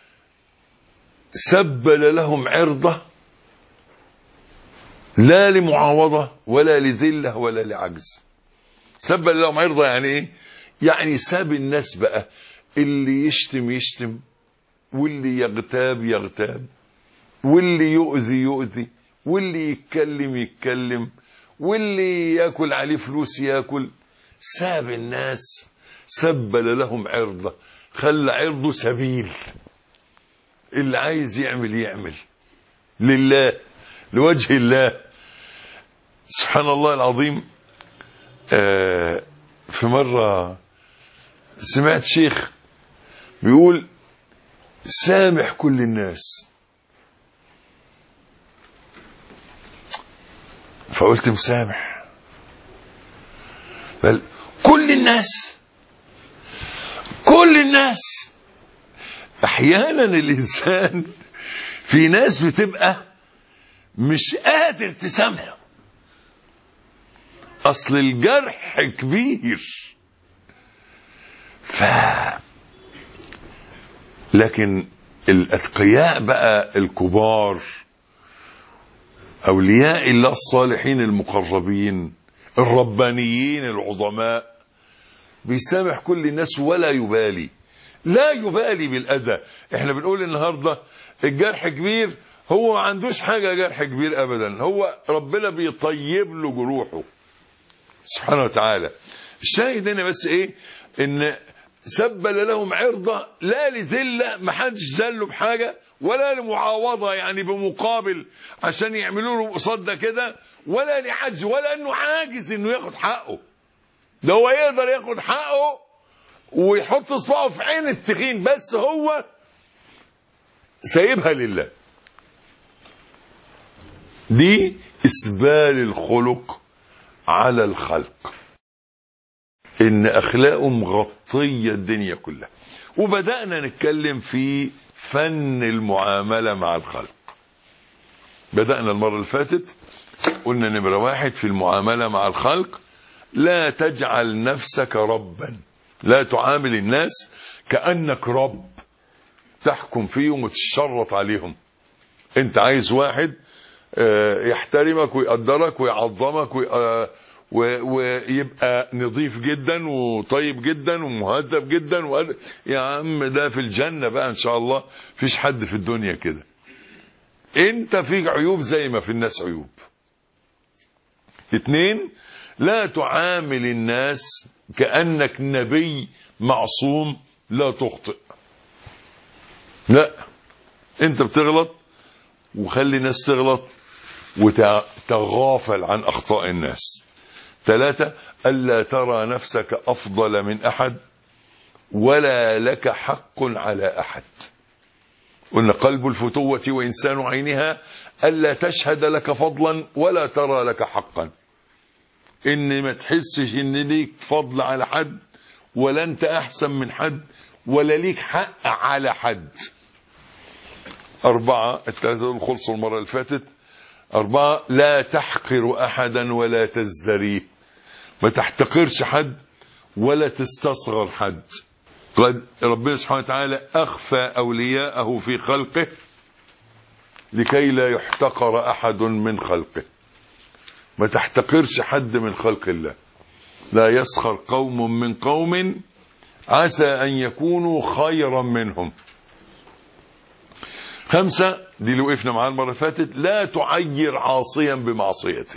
سبل لهم عرضة لا لمعاوضة ولا لذلة ولا لعجز. سبل لهم عرضة يعني ايه؟ يعني ساب الناس بقى، اللي يشتم يشتم، واللي يغتاب يغتاب، واللي يؤذي يؤذي، واللي يتكلم يتكلم، واللي ياكل عليه فلوس ياكل. ساب الناس، سبل لهم عرضة، خلى عرضه سبيل. اللي عايز يعمل يعمل لله، لوجه الله. سبحان الله العظيم. في مرة سمعت شيخ بيقول سامح كل الناس، فقلت مسامح، بل كل الناس، كل الناس. احيانا الانسان في ناس بتبقى مش قادر تسامحه، اصل الجرح كبير. لكن الاتقياء بقى الكبار، اولياء الله الصالحين المقربين الربانيين العظماء، بيسامح كل الناس ولا يبالي، لا يبالي بالاذى. احنا بنقول النهارده الجرح كبير، هو ما عندوش حاجه جرح كبير ابدا، هو ربنا بيطيب له جروحه سبحانه وتعالى. الشاهد هنا بس ايه؟ ان سبل لهم عرضة لا لذلة، ما حدش ذله بحاجة، ولا لمعاوضة يعني بمقابل عشان يعملوا له قصاد ده كده، ولا لعجز، ولا انه عاجز انه ياخد حقه. ده هو يقدر ياخد حقه ويحط اصبعه في عين التخين، بس هو سايبها لله. دي اسبال الخلق على الخلق، ان اخلاقه مغطيه الدنيا كلها. وبدانا نتكلم في فن المعامله مع الخلق. بدانا المره اللي فاتت قلنا نمره 1 في المعامله مع الخلق: لا تجعل نفسك ربا، لا تعامل الناس كانك رب تحكم فيهم وتشرط عليهم. انت عايز واحد يحترمك ويقدرك ويعظمك ويبقى نظيف جدا وطيب جدا ومهذب جدا يا عم ده في الجنة بقى ان شاء الله. فيش حد في الدنيا كده، انت فيك عيوب زي ما في الناس عيوب. 2: لا تعامل الناس كأنك نبي معصوم لا تخطئ. لا، انت بتغلط وخلي الناس تغلط وتغافل عن أخطاء الناس. 3: ألا ترى نفسك أفضل من أحد ولا لك حق على أحد. قلنا قلب الفتوة وإنسان عينها ألا تشهد لك فضلا ولا ترى لك حقا، إن ما تحسش إن ليك فضل على حد، ولا أنت أحسن من حد، ولا ليك حق على حد. 4: الثلاثة دول خلصوا المرة اللي فاتت. 4: لا تحقر أحدا ولا تزدريه، ما تحتقرش حد ولا تستصغر حد. قد ربنا سبحانه وتعالى أخفى أولياءه في خلقه لكي لا يحتقر أحد من خلقه. ما تحتقرش حد من خلق الله. لا يسخر قوم من قوم عسى أن يكونوا خيرا منهم. 5: دي اللي وقفنا معاها المرة اللي فاتت: لا تعير عاصيا بمعصيته.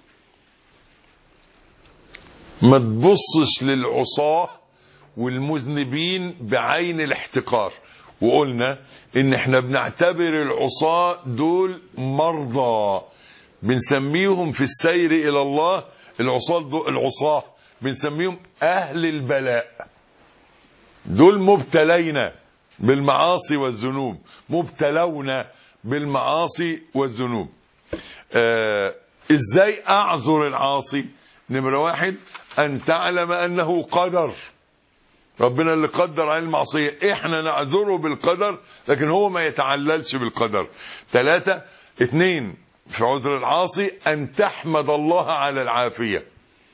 ما تبصش للعصاة والمذنبين بعين الاحتقار. وقلنا ان احنا بنعتبر العصاة دول مرضى، بنسميهم في السير الى الله العصاة بنسميهم اهل البلاء. دول مبتلين بالمعاصي والذنوب، مبتلون بالمعاصي والذنوب. ازاي اعذر العاصي؟ نمرة 1 ان تعلم انه قدر، ربنا اللي قدر على المعصية، احنا نعذره بالقدر لكن هو ما يتعللش بالقدر. 2 في عذر العاصي ان تحمد الله على العافية.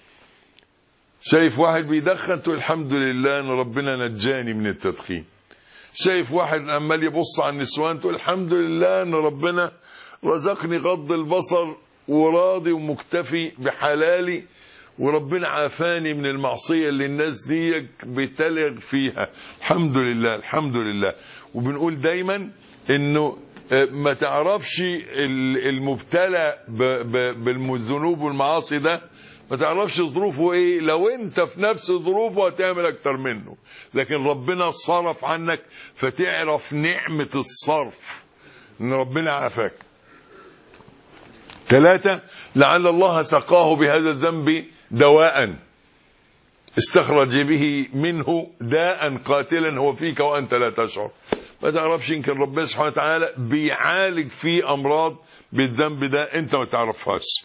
شايف واحد بيدخن تقول الحمد لله ان ربنا نجاني من التدخين. شايف واحد عمال يبص على النسوان تقول الحمد لله ان ربنا رزقني غض البصر وراضي ومكتفي بحلالي وربنا عافاني من المعصية اللي الناس دي بتلغ فيها. الحمد لله الحمد لله. وبنقول دايما انه ما تعرفش المبتلى بالذنوب والمعاصي ده ما تعرفش ظروفه ايه، لو انت في نفس ظروفه هتعمل اكتر منه، لكن ربنا صرف عنك فتعرف نعمة الصرف ان ربنا عافاك. 3 لعل الله سقاه بهذا الذنب دواء استخرج به منه داء قاتلا هو فيك وانت لا تشعر. ما تعرفش يمكن ربنا سبحانه وتعالى بيعالج فيه امراض بالذنب ده انت ما تعرفهاش.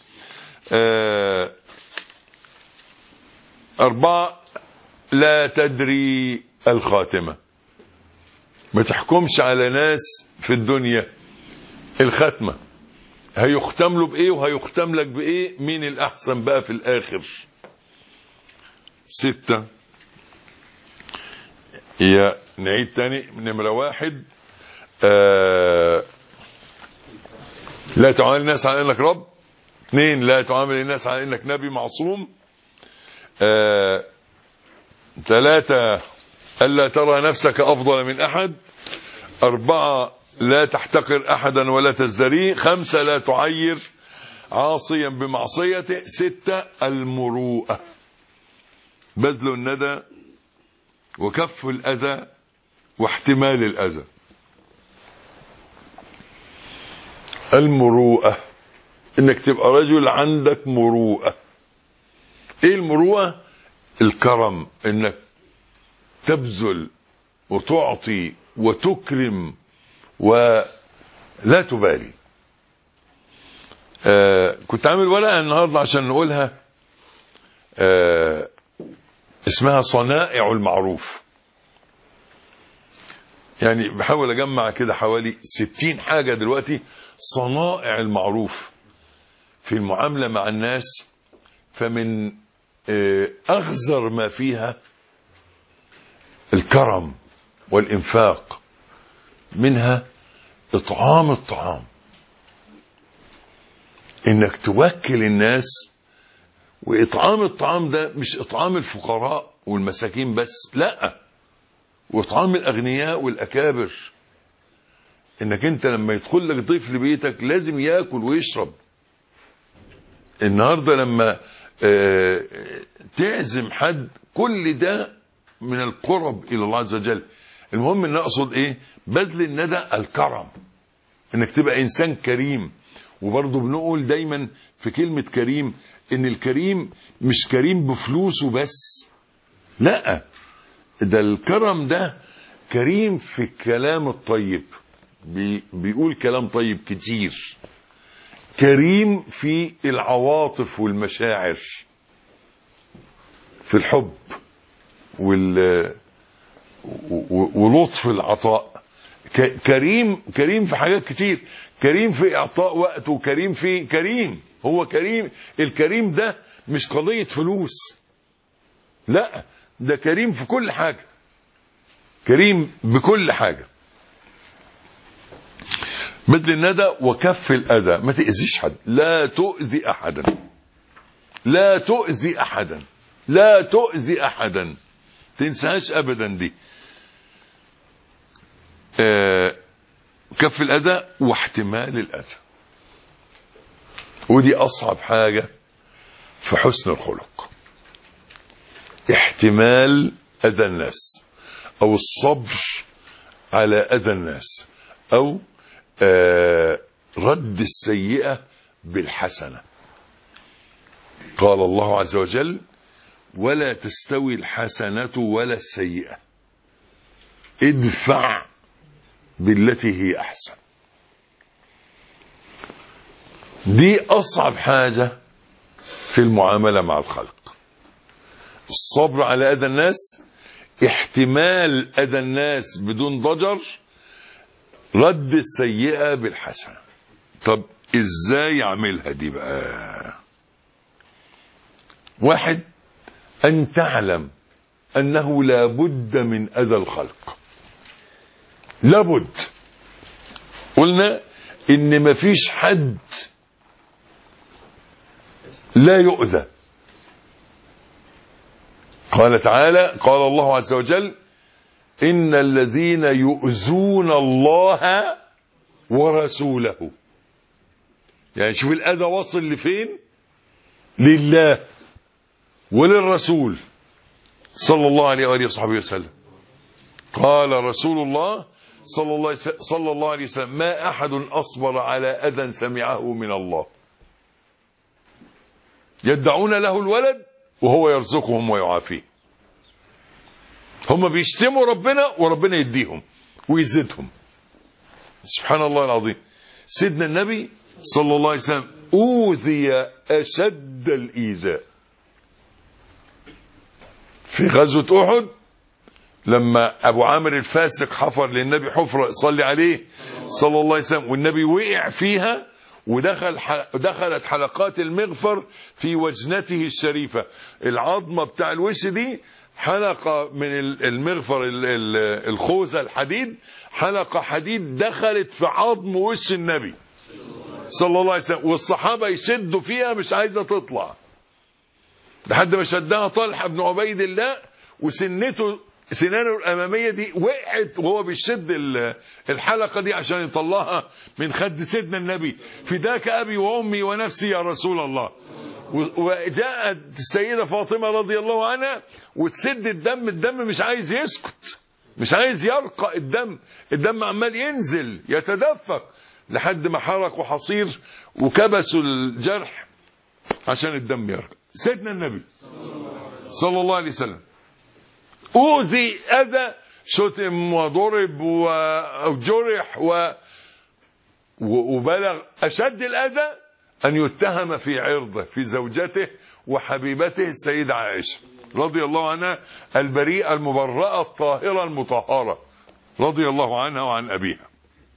4 لا تدري الخاتمة. ما تحكمش على ناس في الدنيا الختمة، هيختم له بايه وهيختم لك بايه، مين الاحسن بقى في الاخر. 6 نعيد تاني. نمرة 1 لا تعامل الناس على انك رب. 2 لا تعامل الناس على انك نبي معصوم. 3 ألا ترى نفسك أفضل من أحد. 4 لا تحتقر أحدا ولا تزدريه. 5 لا تعير عاصيا بمعصيته. 6 المروءة، بذل الندى وكف الأذى واحتمال الأذى. المروءة انك تبقى رجل عندك مروءة. ايه المروءة؟ الكرم، انك تبذل وتعطي وتكرم ولا تبالي. كنت عامل ورقة النهاردة عشان نقولها، اسمها صنائع المعروف. يعني بحاول اجمع كده حوالي 60 حاجة دلوقتي صنائع المعروف في المعاملة مع الناس. فمن اغزر ما فيها الكرم والانفاق، منها اطعام الطعام، انك توكل الناس. واطعام الطعام ده مش اطعام الفقراء والمساكين بس، لا، واطعام الاغنياء والاكابر. انك انت لما يدخل لك ضيف لبيتك لازم ياكل ويشرب. النهارده لما تعزم حد، كل ده من القرب الى الله عز وجل. المهم ان اقصد ايه؟ بذل الندى، الكرم، انك تبقى انسان كريم. وبرضه بنقول دايما في كلمة كريم ان الكريم مش كريم بفلوسه بس، لا، ده الكرم ده كريم في الكلام الطيب، بيقول كلام طيب كتير. كريم في العواطف والمشاعر، في الحب ولطف العطاء. كريم في حاجات كتير. كريم في اعطاء وقته، كريم هو كريم. الكريم ده مش قضية فلوس، لا، ده كريم في كل حاجة، كريم بكل حاجة. بذل الندى وكف الأذى، ما تأذيش حد، لا تؤذي أحدا، لا تؤذي أحدا، لا تؤذي أحدا، تنساش أبدا دي. كف الأذى واحتمال الأذى، ودي أصعب حاجة في حسن الخلق، احتمال أذى الناس، أو الصبر على أذى الناس، أو رد السيئة بالحسنة. قال الله عز وجل: ولا تستوي الحسنة ولا السيئة، ادفع بالتي هي أحسن. دي أصعب حاجة في المعاملة مع الخلق. الصبر على أذى الناس، احتمال أذى الناس بدون ضجر، رد السيئة بالحسنة. طب ازاي اعملها دي بقى؟ واحد، ان تعلم انه لا بد من اذى الخلق. لابد. قلنا ان مفيش حد لا يؤذى. قال تعالى، قال الله عز وجل: ان الذين يؤذون الله ورسوله. يعني شوف الأذى وصل لفين؟ لله وللرسول صلى الله عليه وآله وصحبه وسلم. قال رسول الله صلى الله عليه وسلم: ما أحد أصبر على أذى سمعه من الله. يدعون له الولد وهو يرزقهم ويعافيه. هم بيشتموا ربنا وربنا يديهم ويزيدهم. سبحان الله العظيم. سيدنا النبي صلى الله عليه وسلم أوذي أشد الإيذاء في غزوة أحد، لما أبو عامر الفاسق حفر للنبي حفرة صلي عليه صلى الله عليه وسلم، والنبي وقع فيها ودخلت حلقات المغفر في وجنته الشريفة. العظمة بتاع الوش دي حلقة من المغفر، الخوذة الحديد، حلقة حديد دخلت في عظم وش النبي صلى الله عليه وسلم، والصحابة يشدوا فيها مش عايزة تطلع، لحد ما شدها طلحة بن عبيد الله، وسنته سنانه الأمامية دي وقعت وهو بيشد الحلقة دي عشان يطلعها من خد سيدنا النبي. فداك أبي وأمي ونفسي يا رسول الله. وجاءت السيدة فاطمة رضي الله عنها وتسد الدم مش عايز يسكت، مش عايز يرقى الدم عمال ينزل يتدفق، لحد ما حرقوا حصير وكبسوا الجرح عشان الدم يرقى. سيدنا النبي صلى الله عليه وسلم أوذي أذى، شتم وضرب وجرح وبلغ أشد الأذى أن يتهم في عرضه في زوجته وحبيبته السيدة عائشة رضي الله عنها، البريئة المبرأة الطاهرة المطهرة رضي الله عنها وعن أبيها.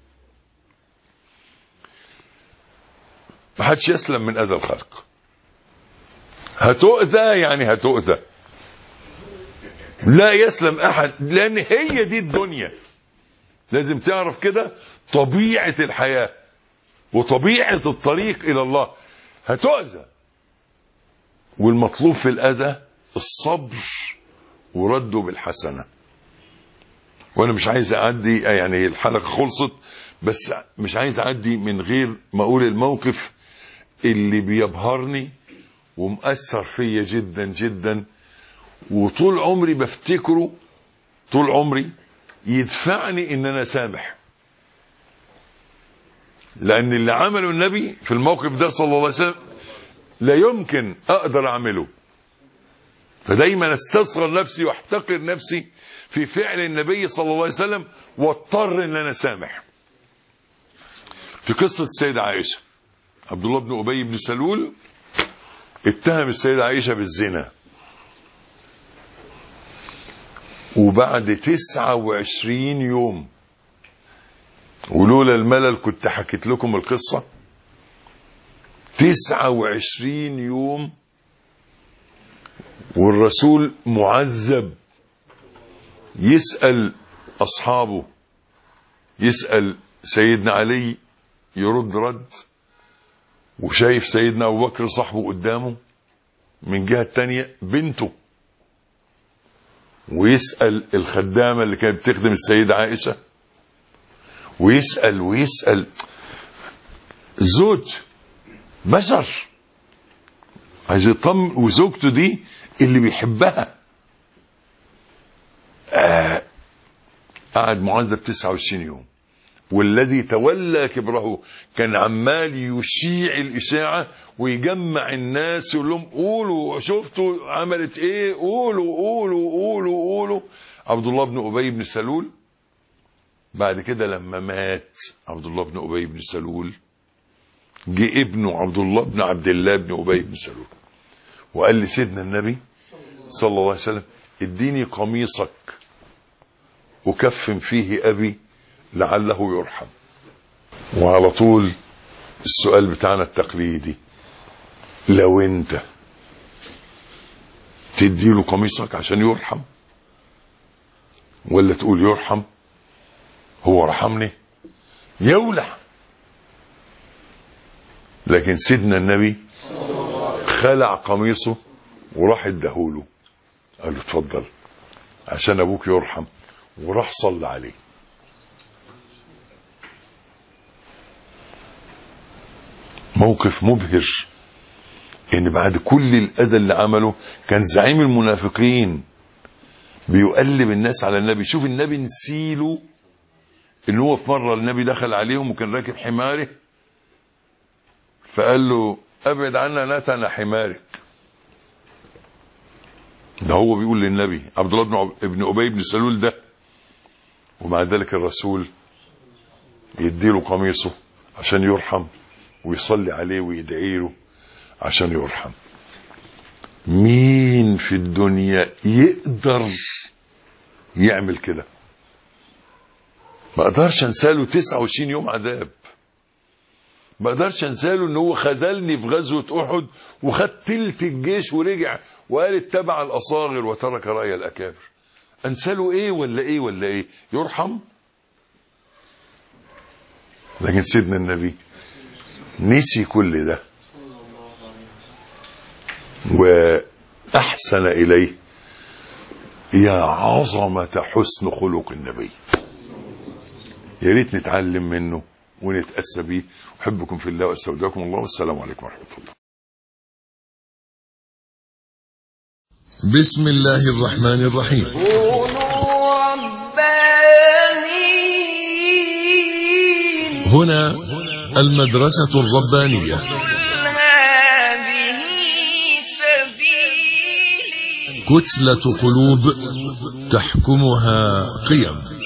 ما حدش يسلم من أذى الخلق. هتؤذى يعني هتؤذى، لا يسلم أحد، لأن هي دي الدنيا. لازم تعرف كده طبيعة الحياة وطبيعة الطريق إلى الله. هتؤذى، والمطلوب في الأذى الصبر ورده بالحسنة. وأنا مش عايز أعدي، يعني الحلقة خلصت، بس مش عايز أعدي من غير ما أقول الموقف اللي بيبهرني ومؤثر فيا جدا جدا، وطول عمري بفتكره، طول عمري يدفعني ان انا سامح. لان اللي عمله النبي في الموقف ده صلى الله عليه وسلم لا يمكن اقدر اعمله، فدايما استصغر نفسي واحتقر نفسي في فعل النبي صلى الله عليه وسلم، واضطر ان انا سامح. في قصة السيدة عائشة، عبد الله بن أبي بن سلول اتهم السيدة عائشة بالزنا، وبعد 29 يوم، ولولا الملل كنت حكيت لكم القصة، 29 يوم والرسول معذب، يسأل أصحابه، يسأل سيدنا علي يرد رد، وشايف سيدنا أبو بكر صاحبه قدامه من جهة تانية بنته، ويسأل الخدامة اللي كانت بتخدم السيدة عائشة، ويسأل زوج بشر عايز يطمن، وزوجته دي اللي بيحبها. قعد معذب 29 يوم، والذي تولى كبره كان عمال يشيع الإشاعة ويجمع الناس يقول لهم قولوا شفتوا عملت ايه، قولوا. عبد الله بن أبي بن سلول بعد كده لما مات عبد الله بن أبي بن سلول جه ابنه عبد الله بن عبد الله بن أبي بن سلول وقال لسيدنا النبي صلى الله عليه وسلم اديني قميصك أكفن فيه أبي لعله يرحم. وعلى طول السؤال بتاعنا التقليدي، لو انت تديله قميصك عشان يرحم ولا تقول يرحم هو رحمني يولع؟ لكن سيدنا النبي خلع قميصه وراح اداهوله، قال له اتفضل عشان ابوك يرحم، وراح صلى عليه. موقف مبهر ان بعد كل الاذى اللي عمله كان زعيم المنافقين بيقلب الناس على النبي. شوف النبي نسيله ان هو في مره النبي دخل عليهم وكان راكب حماره فقال له ابعد عنا نتن حمارك. ده هو بيقول للنبي عبد الله بن ابي بن سلول ده، ومع ذلك الرسول يديله قميصه عشان يرحم ويصلي عليه ويدعي له عشان يرحم. مين في الدنيا يقدر يعمل كده؟ ما اقدرش انساله 29 يوم عذاب، ما اقدرش انساله ان هو خذلني في غزوة احد وخد تلت الجيش ورجع وقال اتبع الاصاغر وترك رأي الاكابر. انساله ايه ولا ايه ولا ايه؟ يرحم؟ لكن سيدنا النبي نسي كل ده وأحسن إليه. يا عظمة حسن خلق النبي، يا ريت نتعلم منه ونتأسى بيه. أحبكم في الله وأستودعكم الله، والسلام عليكم ورحمة الله. بسم الله الرحمن الرحيم. هنا المدرسة الربانية. كتلة قلوب تحكمها قيم.